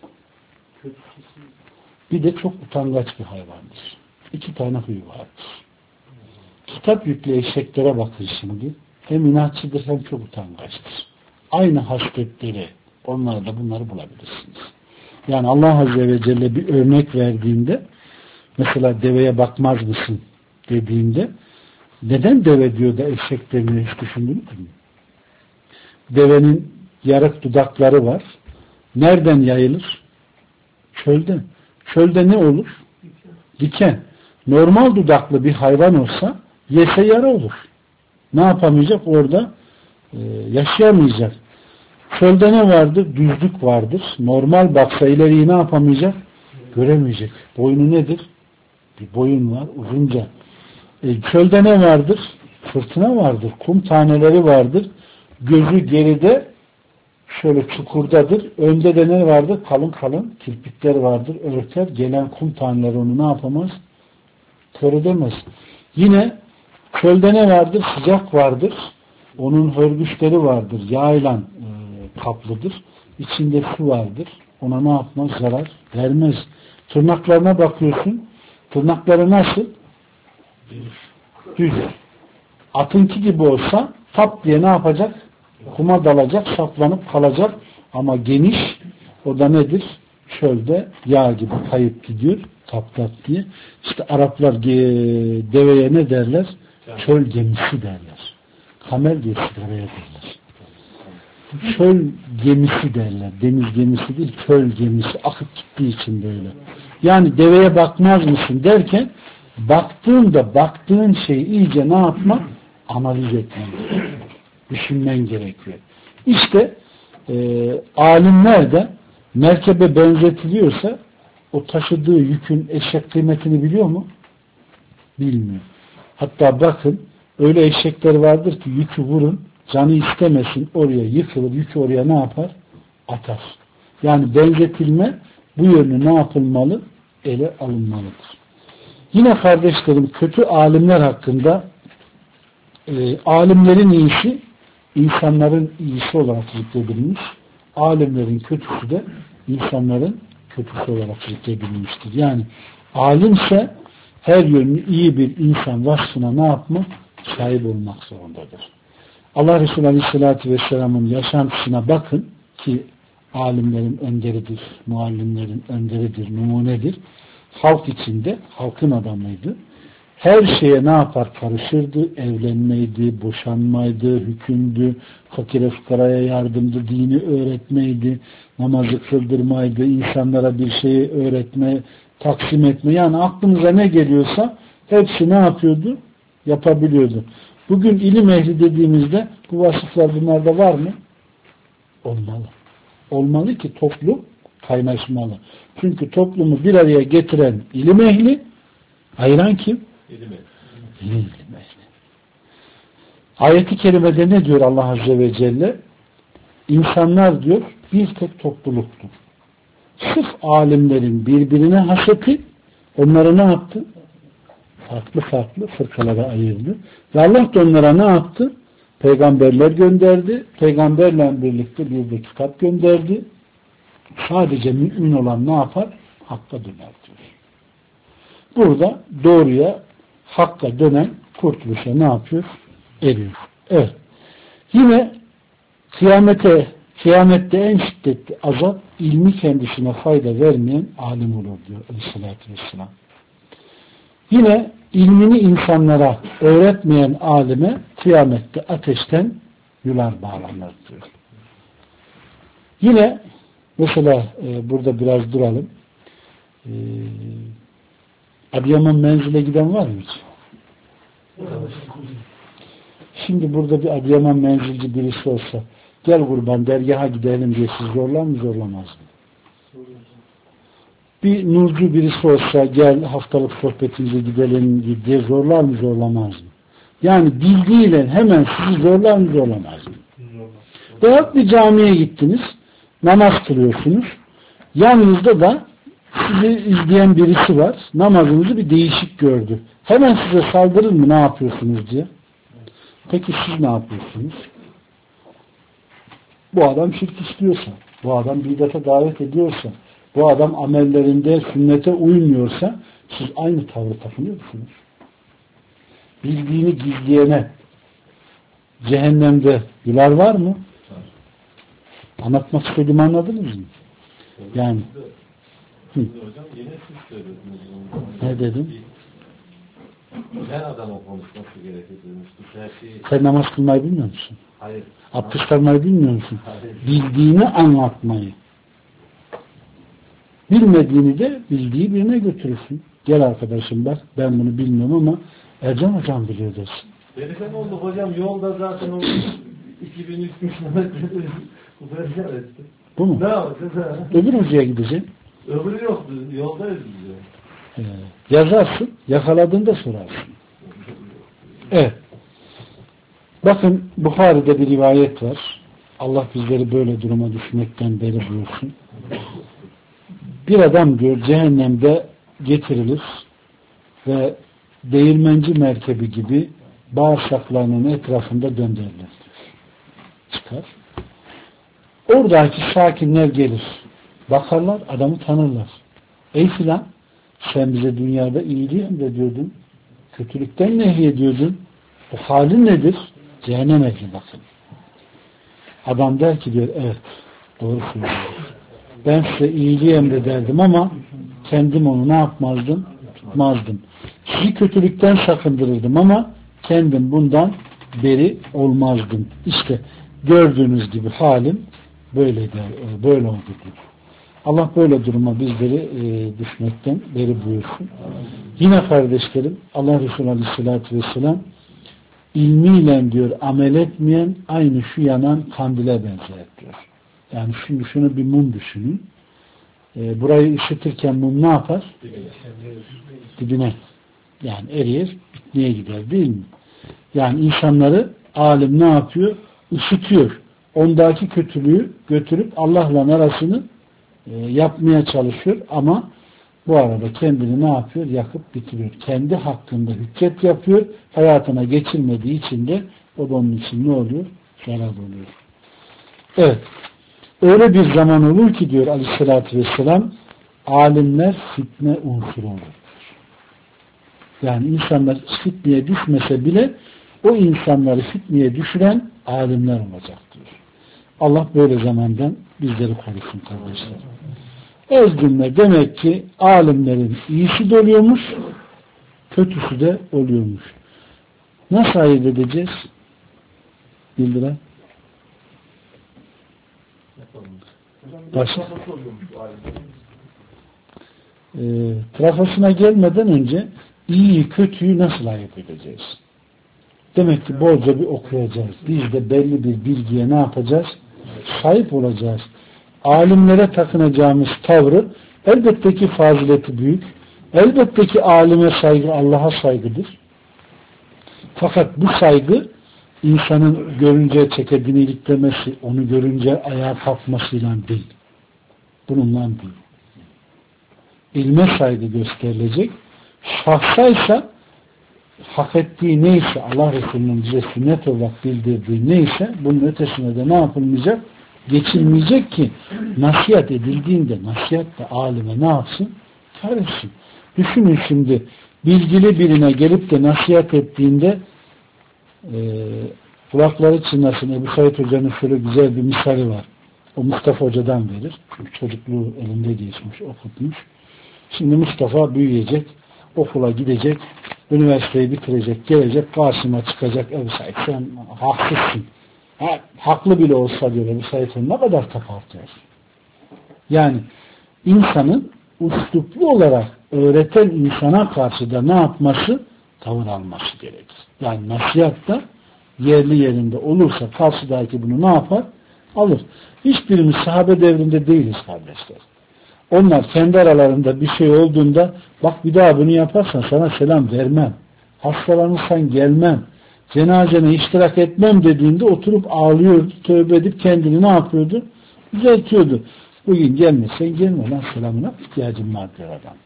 Bir de çok utangaç bir hayvandır. 2 tane huyu vardır. Kitap yüklü eşeklere bakın şimdi. Hem inatçıdır hem çok utangaçtır. Aynı hasletleri, onlarda bunları bulabilirsiniz. Yani Allah Azze ve Celle bir örnek verdiğinde mesela deveye bakmaz mısın dediğinde neden deve diyor da eşek demiyor hiç düşündünüz mü? Devenin yarık dudakları var. Nereden yayılır? Çölden. Çölde ne olur? Diken. Normal dudaklı bir hayvan olsa yese yara olur. Ne yapamayacak? Orada yaşayamayacak. Çölde ne vardır? Düzlük vardır. Normal baksa ileriyi ne yapamayacak? Göremeyecek. Boynu nedir? Bir boyun var uzunca. Çölde ne vardır? Fırtına vardır. Kum taneleri vardır. Gözü geride, şöyle çukurdadır. Önde de ne vardır? Kalın kalın kirpikler vardır. Örter. Gelen kum taneleri onu ne yapamaz? Kör edemez. Yine çölde ne vardır? Sıcak vardır. Onun hörgüçleri vardır. Yağ kaplıdır. İçinde su vardır. Ona ne yapmaz? Zarar vermez. Tırnaklarına bakıyorsun. Tırnakları nasıl? Düz. Atınki gibi olsa tap diye ne yapacak? Kuma dalacak, saplanıp kalacak. Ama geniş, o da nedir? Çölde yağ gibi kayıp gidiyor. Tap tap diye. İşte Araplar deveye ne derler? Çöl gemisi derler. Kamel diye sigaraya derler. Çöl gemisi derler. Deniz gemisi değil, çöl gemisi. Akıp gittiği için böyle. Yani deveye bakmaz mısın derken baktığın şeyi iyice ne yapmak? Analiz etmen gerekiyor. Düşünmen gerekiyor. İşte alimler de merkebe benzetiliyorsa o taşıdığı yükün eşek kıymetini biliyor mu? Bilmiyor. Hatta bakın öyle eşekler vardır ki yükü vurun, canı istemesin, oraya yıkılır, yükü oraya ne yapar? Atar. Yani benzetilme bu yönü ne yapılmalı? Ele alınmalıdır. Yine kardeşlerim kötü alimler hakkında alimlerin iyisi insanların iyisi olarak zikredilmiş. Alimlerin kötüsü de insanların kötüsü olarak zikredilmiştir. Yani alimse her yönlü iyi bir insan vasfına ne yapmak? Sahip olmak zorundadır. Allah Resulü Aleyhisselatü Vesselam'ın yaşantısına bakın ki alimlerin önderidir, muallimlerin önderidir, numunedir. Halk içinde, halkın adamıydı. Her şeye ne yapar? Karışırdı. Evlenmeydi, boşanmaydı, hükümdü, fakire fukaraya yardımdı, dini öğretmeydi, namazı kıldırmaydı, insanlara bir şeyi öğretme, taksim etme. Yani aklınıza ne geliyorsa hepsi ne yapıyordu? Yapabiliyordu. Bugün ilim ehli dediğimizde bu vasıflar bunlarda var mı? Olmalı. Olmalı ki toplum kaynaşmalı. Çünkü toplumu bir araya getiren ilim ehli, ayıran kim? İlim ehli. Ayet-i kerimede ne diyor Allah Azze ve Celle? İnsanlar diyor bir tek topluluktur. Sırf alimlerin birbirine haseti onları ne yaptı? Farklı farklı fırkalara ayırdı. Ve Allah da onlara ne yaptı? Peygamberler gönderdi. Peygamberle birlikte bir de kitap gönderdi. Sadece mümin olan ne yapar? Hakka döner diyor. Burada doğruya, hakka dönen kurtuluşa ne yapıyor? Eriyor. Evet. Yine kıyamette en şiddetli azap ilmi kendisine fayda vermeyen alim olur diyor Aleyhisselatü Vesselam. Yine ilmini insanlara öğretmeyen alime kıyamette ateşten yular bağlanır diyor. Yine mesela burada biraz duralım. Adıyaman menzile giden var mı hiç? Şimdi burada bir Adıyaman menzilci birisi olsa gel kurban dergaha gidelim diye siz zorlar mı zorlamaz mı? Bir nurcu birisi olsa gel haftalık sohbetimize gidelim diye zorlar mı zorlamaz mı? Yani bildiğiyle hemen sizi zorlar mı zorlamaz mı? Veyahut bir camiye gittiniz, namaz kılıyorsunuz, yanınızda da sizi izleyen birisi var, namazınızı bir değişik gördü. Hemen size saldırır mı ne yapıyorsunuz diye? Peki siz ne yapıyorsunuz? Bu adam şirk istiyorsa, bu adam bid'ate davet ediyorsa, bu adam amellerinde sünnete uymuyorsa siz aynı tavrı takınıyor musunuz? Bildiğini gizleyene cehennemde yular var mı? Anlatmak istediğimi anladınız mı? Yani hocam yine siz söylediniz. ne dedim? Her adamın konuşması gerekir demiştik. Her şeyi... Sen namaz kılmayı bilmiyor musun? Hayır. Abdest almayı bilmiyor musun? Hayır. Bildiğini anlatmayı. Bilmediğini de bildiği birine götürürsün. Gel arkadaşım bak ben bunu bilmiyorum ama Ercan hocam biliyor dersin. Perişan olduk hocam. Yolda zaten o 2000-3000 metre bu perişan etti. Bu mu? Ne yapacağız? Öbür hocaya gideceksin. Öbürü yoktu. Yoldayız biz. Yazarsın. Yakaladığında sorarsın. Evet. Bakın Bukhari'de bir rivayet var. Allah bizleri böyle duruma düşmekten beri buyursun. Bir adam diyor cehennemde getirilir ve değirmenci merkebi gibi bağırsaklarının etrafında döndürülür. Çıkar. Oradaki sakinler gelir. Bakarlar, adamı tanırlar. Ey filan, sen bize dünyada iyiliği emrediyordun. Kötülükten nehyediyordun. O halin nedir? Cehennem ehli bakın. Adam der ki diyor, evet, doğru söylüyorsun. Ben size iyiliği emrederdim ama kendim onu ne yapmazdım? Tutmazdım. Sizi kötülükten sakındırırdım ama kendim bundan beri olmazdım. İşte gördüğünüz gibi halim böyle oldu diyor. Allah böyle duruma bizleri düşmekten beri buyursun. Yine kardeşlerim, Allah Resulü Aleyhisselatü Vesselam ilmiyle diyor amel etmeyen aynı şu yanan kandile benzer diyor. Yani şimdi şunu bir mum düşünün. Burayı ısıtırken mum ne yapar? Dibine. Yani eriyir, bitmeye gider değil mi? Yani insanları alim ne yapıyor? Isıtıyor. Ondaki kötülüğü götürüp Allah'la arasını yapmaya çalışıyor ama bu arada kendini ne yapıyor? Yakıp bitiriyor. Kendi hakkında hüccet yapıyor. Hayatına geçirmediği için de o da onun için ne oluyor? Zarar oluyor. Evet. Öyle bir zaman olur ki diyor Aleyhisselatü Vesselam alimler fitne unsuru olur. Yani insanlar fitneye düşmese bile o insanları fitneye düşüren alimler olacaktır. Allah böyle zamandan bizleri korusun kardeşler. Ez cümle demek ki alimlerin iyisi de oluyormuş, kötüsü de oluyormuş. Nasıl ayırt edeceğiz? Bildiren. Başka. Trafosuna gelmeden önce iyiyi kötüyü nasıl ayırt edeceğiz? Demek ki bolca bir okuyacağız. Biz de belli bir bilgiye ne yapacağız? Sahip olacağız. Alimlere takınacağımız tavrı elbette ki fazileti büyük. Elbette ki alime saygı Allah'a saygıdır. Fakat bu saygı insanın görünce çekediniliklemesi, onu görünce ayağa kalkmasıyla değil. Bununla değil. İlme saygı gösterilecek. Şahsaysa hak ettiği neyse, Allah Resulü'nün bize sünnet olarak bildirdiği neyse, bunun ötesine de ne yapılmayacak? Geçilmeyecek ki nasihat edildiğinde nasihat da alime ne yapsın? Kar etsin. Düşünün şimdi bilgili birine gelip de nasihat ettiğinde kulakları çınlasın. Ebu Said Hoca'nın şöyle güzel bir misali var. O Mustafa Hoca'dan verir. Çünkü çocukluğu elinde geçmiş, okutmuş. Şimdi Mustafa büyüyecek, okula gidecek, üniversiteyi bitirecek, gelecek, karşıma çıkacak. Ebu Said sen haksızsın. Haklı bile olsa diyor Ebu Said ne kadar kapatıyor. Yani insanın üsluplu olarak öğreten insana karşı da ne yapması? Tavır alması gerekir. Yani nasihat da yerli yerinde olursa karşıdaki bunu ne yapar? Alır. Hiçbirimiz sahabe devrinde değiliz kardeşler. Onlar kendi aralarında bir şey olduğunda bak bir daha bunu yaparsan sana selam vermem. Hastalanırsan gelmem. Cenazene iştirak etmem dediğinde oturup ağlıyordu, tövbe edip kendini ne yapıyordu? Düzeltiyordu. Bugün gelmezsen gelme lan selamına ihtiyacım var diyor adam.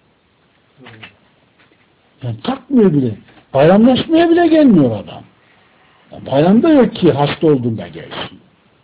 Yani takmıyor bile. Bayramlaşmaya bile gelmiyor adam. Yani bayramda yok ki hasta olduğunda gelsin.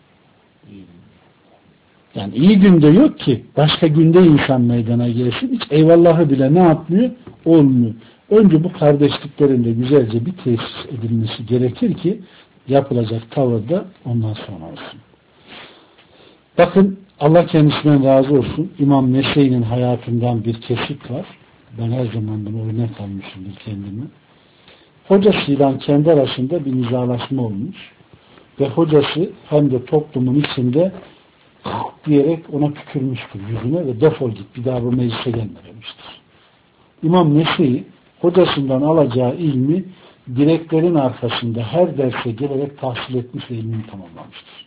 Yani iyi günde yok ki başka günde insan meydana gelsin. Hiç eyvallahı bile ne yapmıyor? Olmuyor. Önce bu kardeşliklerin de güzelce bir tesis edilmesi gerekir ki yapılacak tavır da ondan sonra olsun. Bakın Allah kendisinden razı olsun. İmam Nese'nin hayatından bir kesit var. Ben her zaman bunu örnek almışımdır kendime. Hocasıyla kendi arasında bir nizalaşma olmuş. Ve hocası hem de toplumun içinde diyerek ona tükürmüştür yüzüne ve defol git bir daha bu meclise gelme demiştir. İmam Nese'yi hocasından alacağı ilmi direklerin arkasında her derse gelerek tahsil etmiş ve ilmini tamamlamıştır.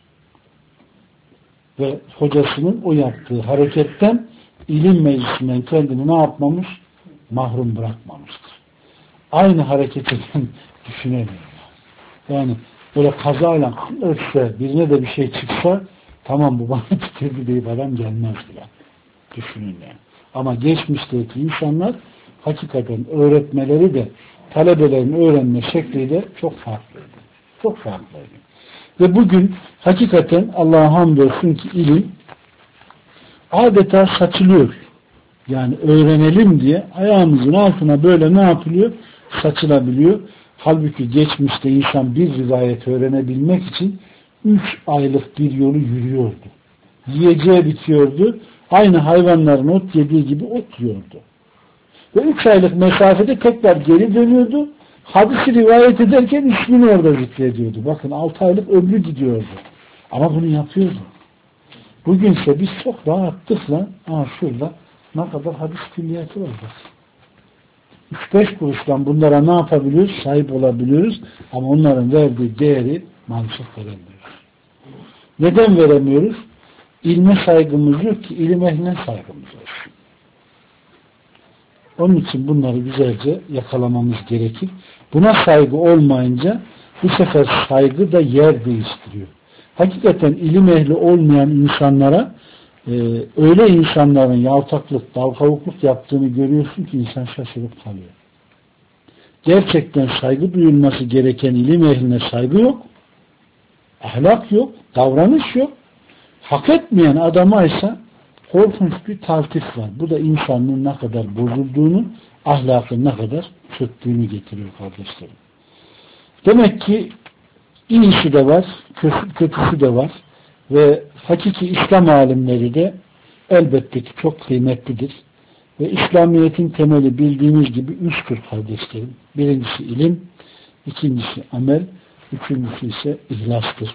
Ve hocasının o yaptığı hareketten ilim meclisinden kendini ne yapmamış? Mahrum bırakmamıştır. Aynı hareketi düşünemiyorum. Yani böyle kazayla ötse, birine de bir şey çıksa, tamam bu bana tükürdü deyip adam gelmez bile. Düşünün yani. Ama geçmişteki insanlar hakikaten öğretmeleri de talebelerin öğrenme şekli de çok farklıydı. Çok farklıydı. Ve bugün hakikaten Allah'a hamdolsun ki ilim adeta saçılıyor. Yani öğrenelim diye ayağımızın altına böyle ne yapılıyor? Saçılabiliyor. Halbuki geçmişte insan bir rivayet öğrenebilmek için 3 aylık bir yolu yürüyordu. Yiyeceği bitiyordu. Aynı hayvanların ot yediği gibi ot yiyordu. Ve 3 aylık mesafede tekrar geri dönüyordu. Hadisi rivayet ederken ismini orada zikrediyordu. Bakın 6 aylık ömrü gidiyordu. Ama bunu yapıyordu. Bugünse biz çok rahatlıkla şurada ne kadar hadis külliyatı var. 3-5 kuruştan bunlara ne yapabiliyoruz? Sahip olabiliyoruz. Ama onların verdiği değeri maalesef veremiyoruz. Neden veremiyoruz? İlme saygımız yok ki ilim ehline saygımız olsun. Onun için bunları güzelce yakalamamız gerekir. Buna saygı olmayınca bu sefer saygı da yer değiştiriyor. Hakikaten ilim ehli olmayan insanlara öyle insanların yaltaklık, dalgavukluk yaptığını görüyorsun ki insan şaşırıp kalıyor. Gerçekten saygı duyulması gereken ilim ehline saygı yok, ahlak yok, davranış yok. Hak etmeyen adama ise korkunç bir taltif var. Bu da insanlığın ne kadar bozulduğunu, ahlakın ne kadar çöktüğünü getiriyor kardeşlerim. Demek ki iyisi de var, kötüsü de var ve hakiki İslam alimleri de elbette ki çok kıymetlidir. Ve İslamiyet'in temeli bildiğiniz gibi 3'tür kardeşlerim. Birincisi ilim, ikincisi amel, üçüncüsü ise ihlastır.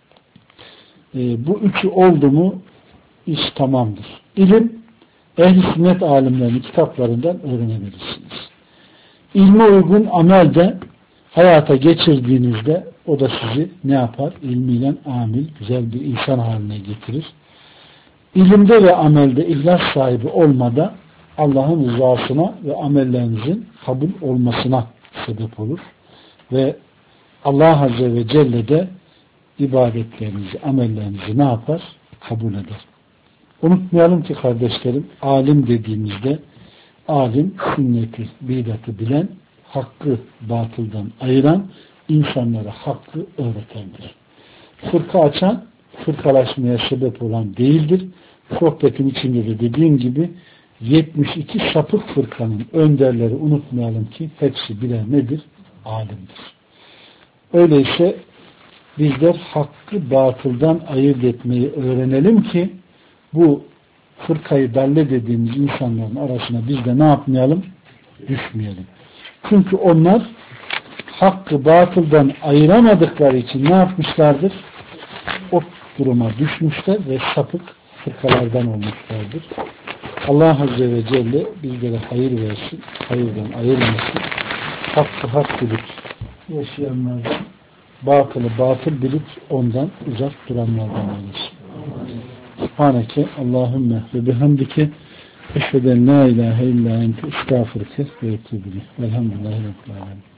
Bu üçü oldu mu iş tamamdır. İlim, ehl-i sünnet alimlerinin kitaplarından öğrenebilirsiniz. İlme uygun amel de hayata geçirdiğinizde o da sizi ne yapar? İlmiyle amil, güzel bir insan haline getirir. İlimde ve amelde ihlas sahibi olmada Allah'ın rızasına ve amellerinizin kabul olmasına sebep olur. Ve Allah Azze ve Celle de ibadetlerinizi, amellerinizi ne yapar? Kabul eder. Unutmayalım ki kardeşlerim, alim dediğimizde alim sünneti, bidatı bilen, hakkı batıldan ayıran, insanlara hakkı öğretendir. Fırka açan, fırkalaşmaya sebep olan değildir. Sohbetin içinde de dediğim gibi 72 sapık fırkanın önderleri unutmayalım ki hepsi birer nedir? Alimdir. Öyleyse bizler hakkı batıldan ayırt etmeyi öğrenelim ki bu fırkayı dalle dediğimiz insanların arasına biz de ne yapmayalım? Düşmeyelim. Çünkü onlar hakkı batıldan ayıramadıkları için ne yapmışlardır? O duruma düşmüşler ve sapık fırkalardan olmuşlardır. Allah Azze ve Celle bizlere hayır versin, hayırdan ayırmasın. Hakkı hak bilip yaşayanlardan, batılı batıl bilip ondan uzak duranlardan eylesin. Subhaneke Allahümme ve bihamdike eşheden la ilahe illa ente estağfurke ve etûbü ileyh. Velhamdülillahi Rabbil âlemin.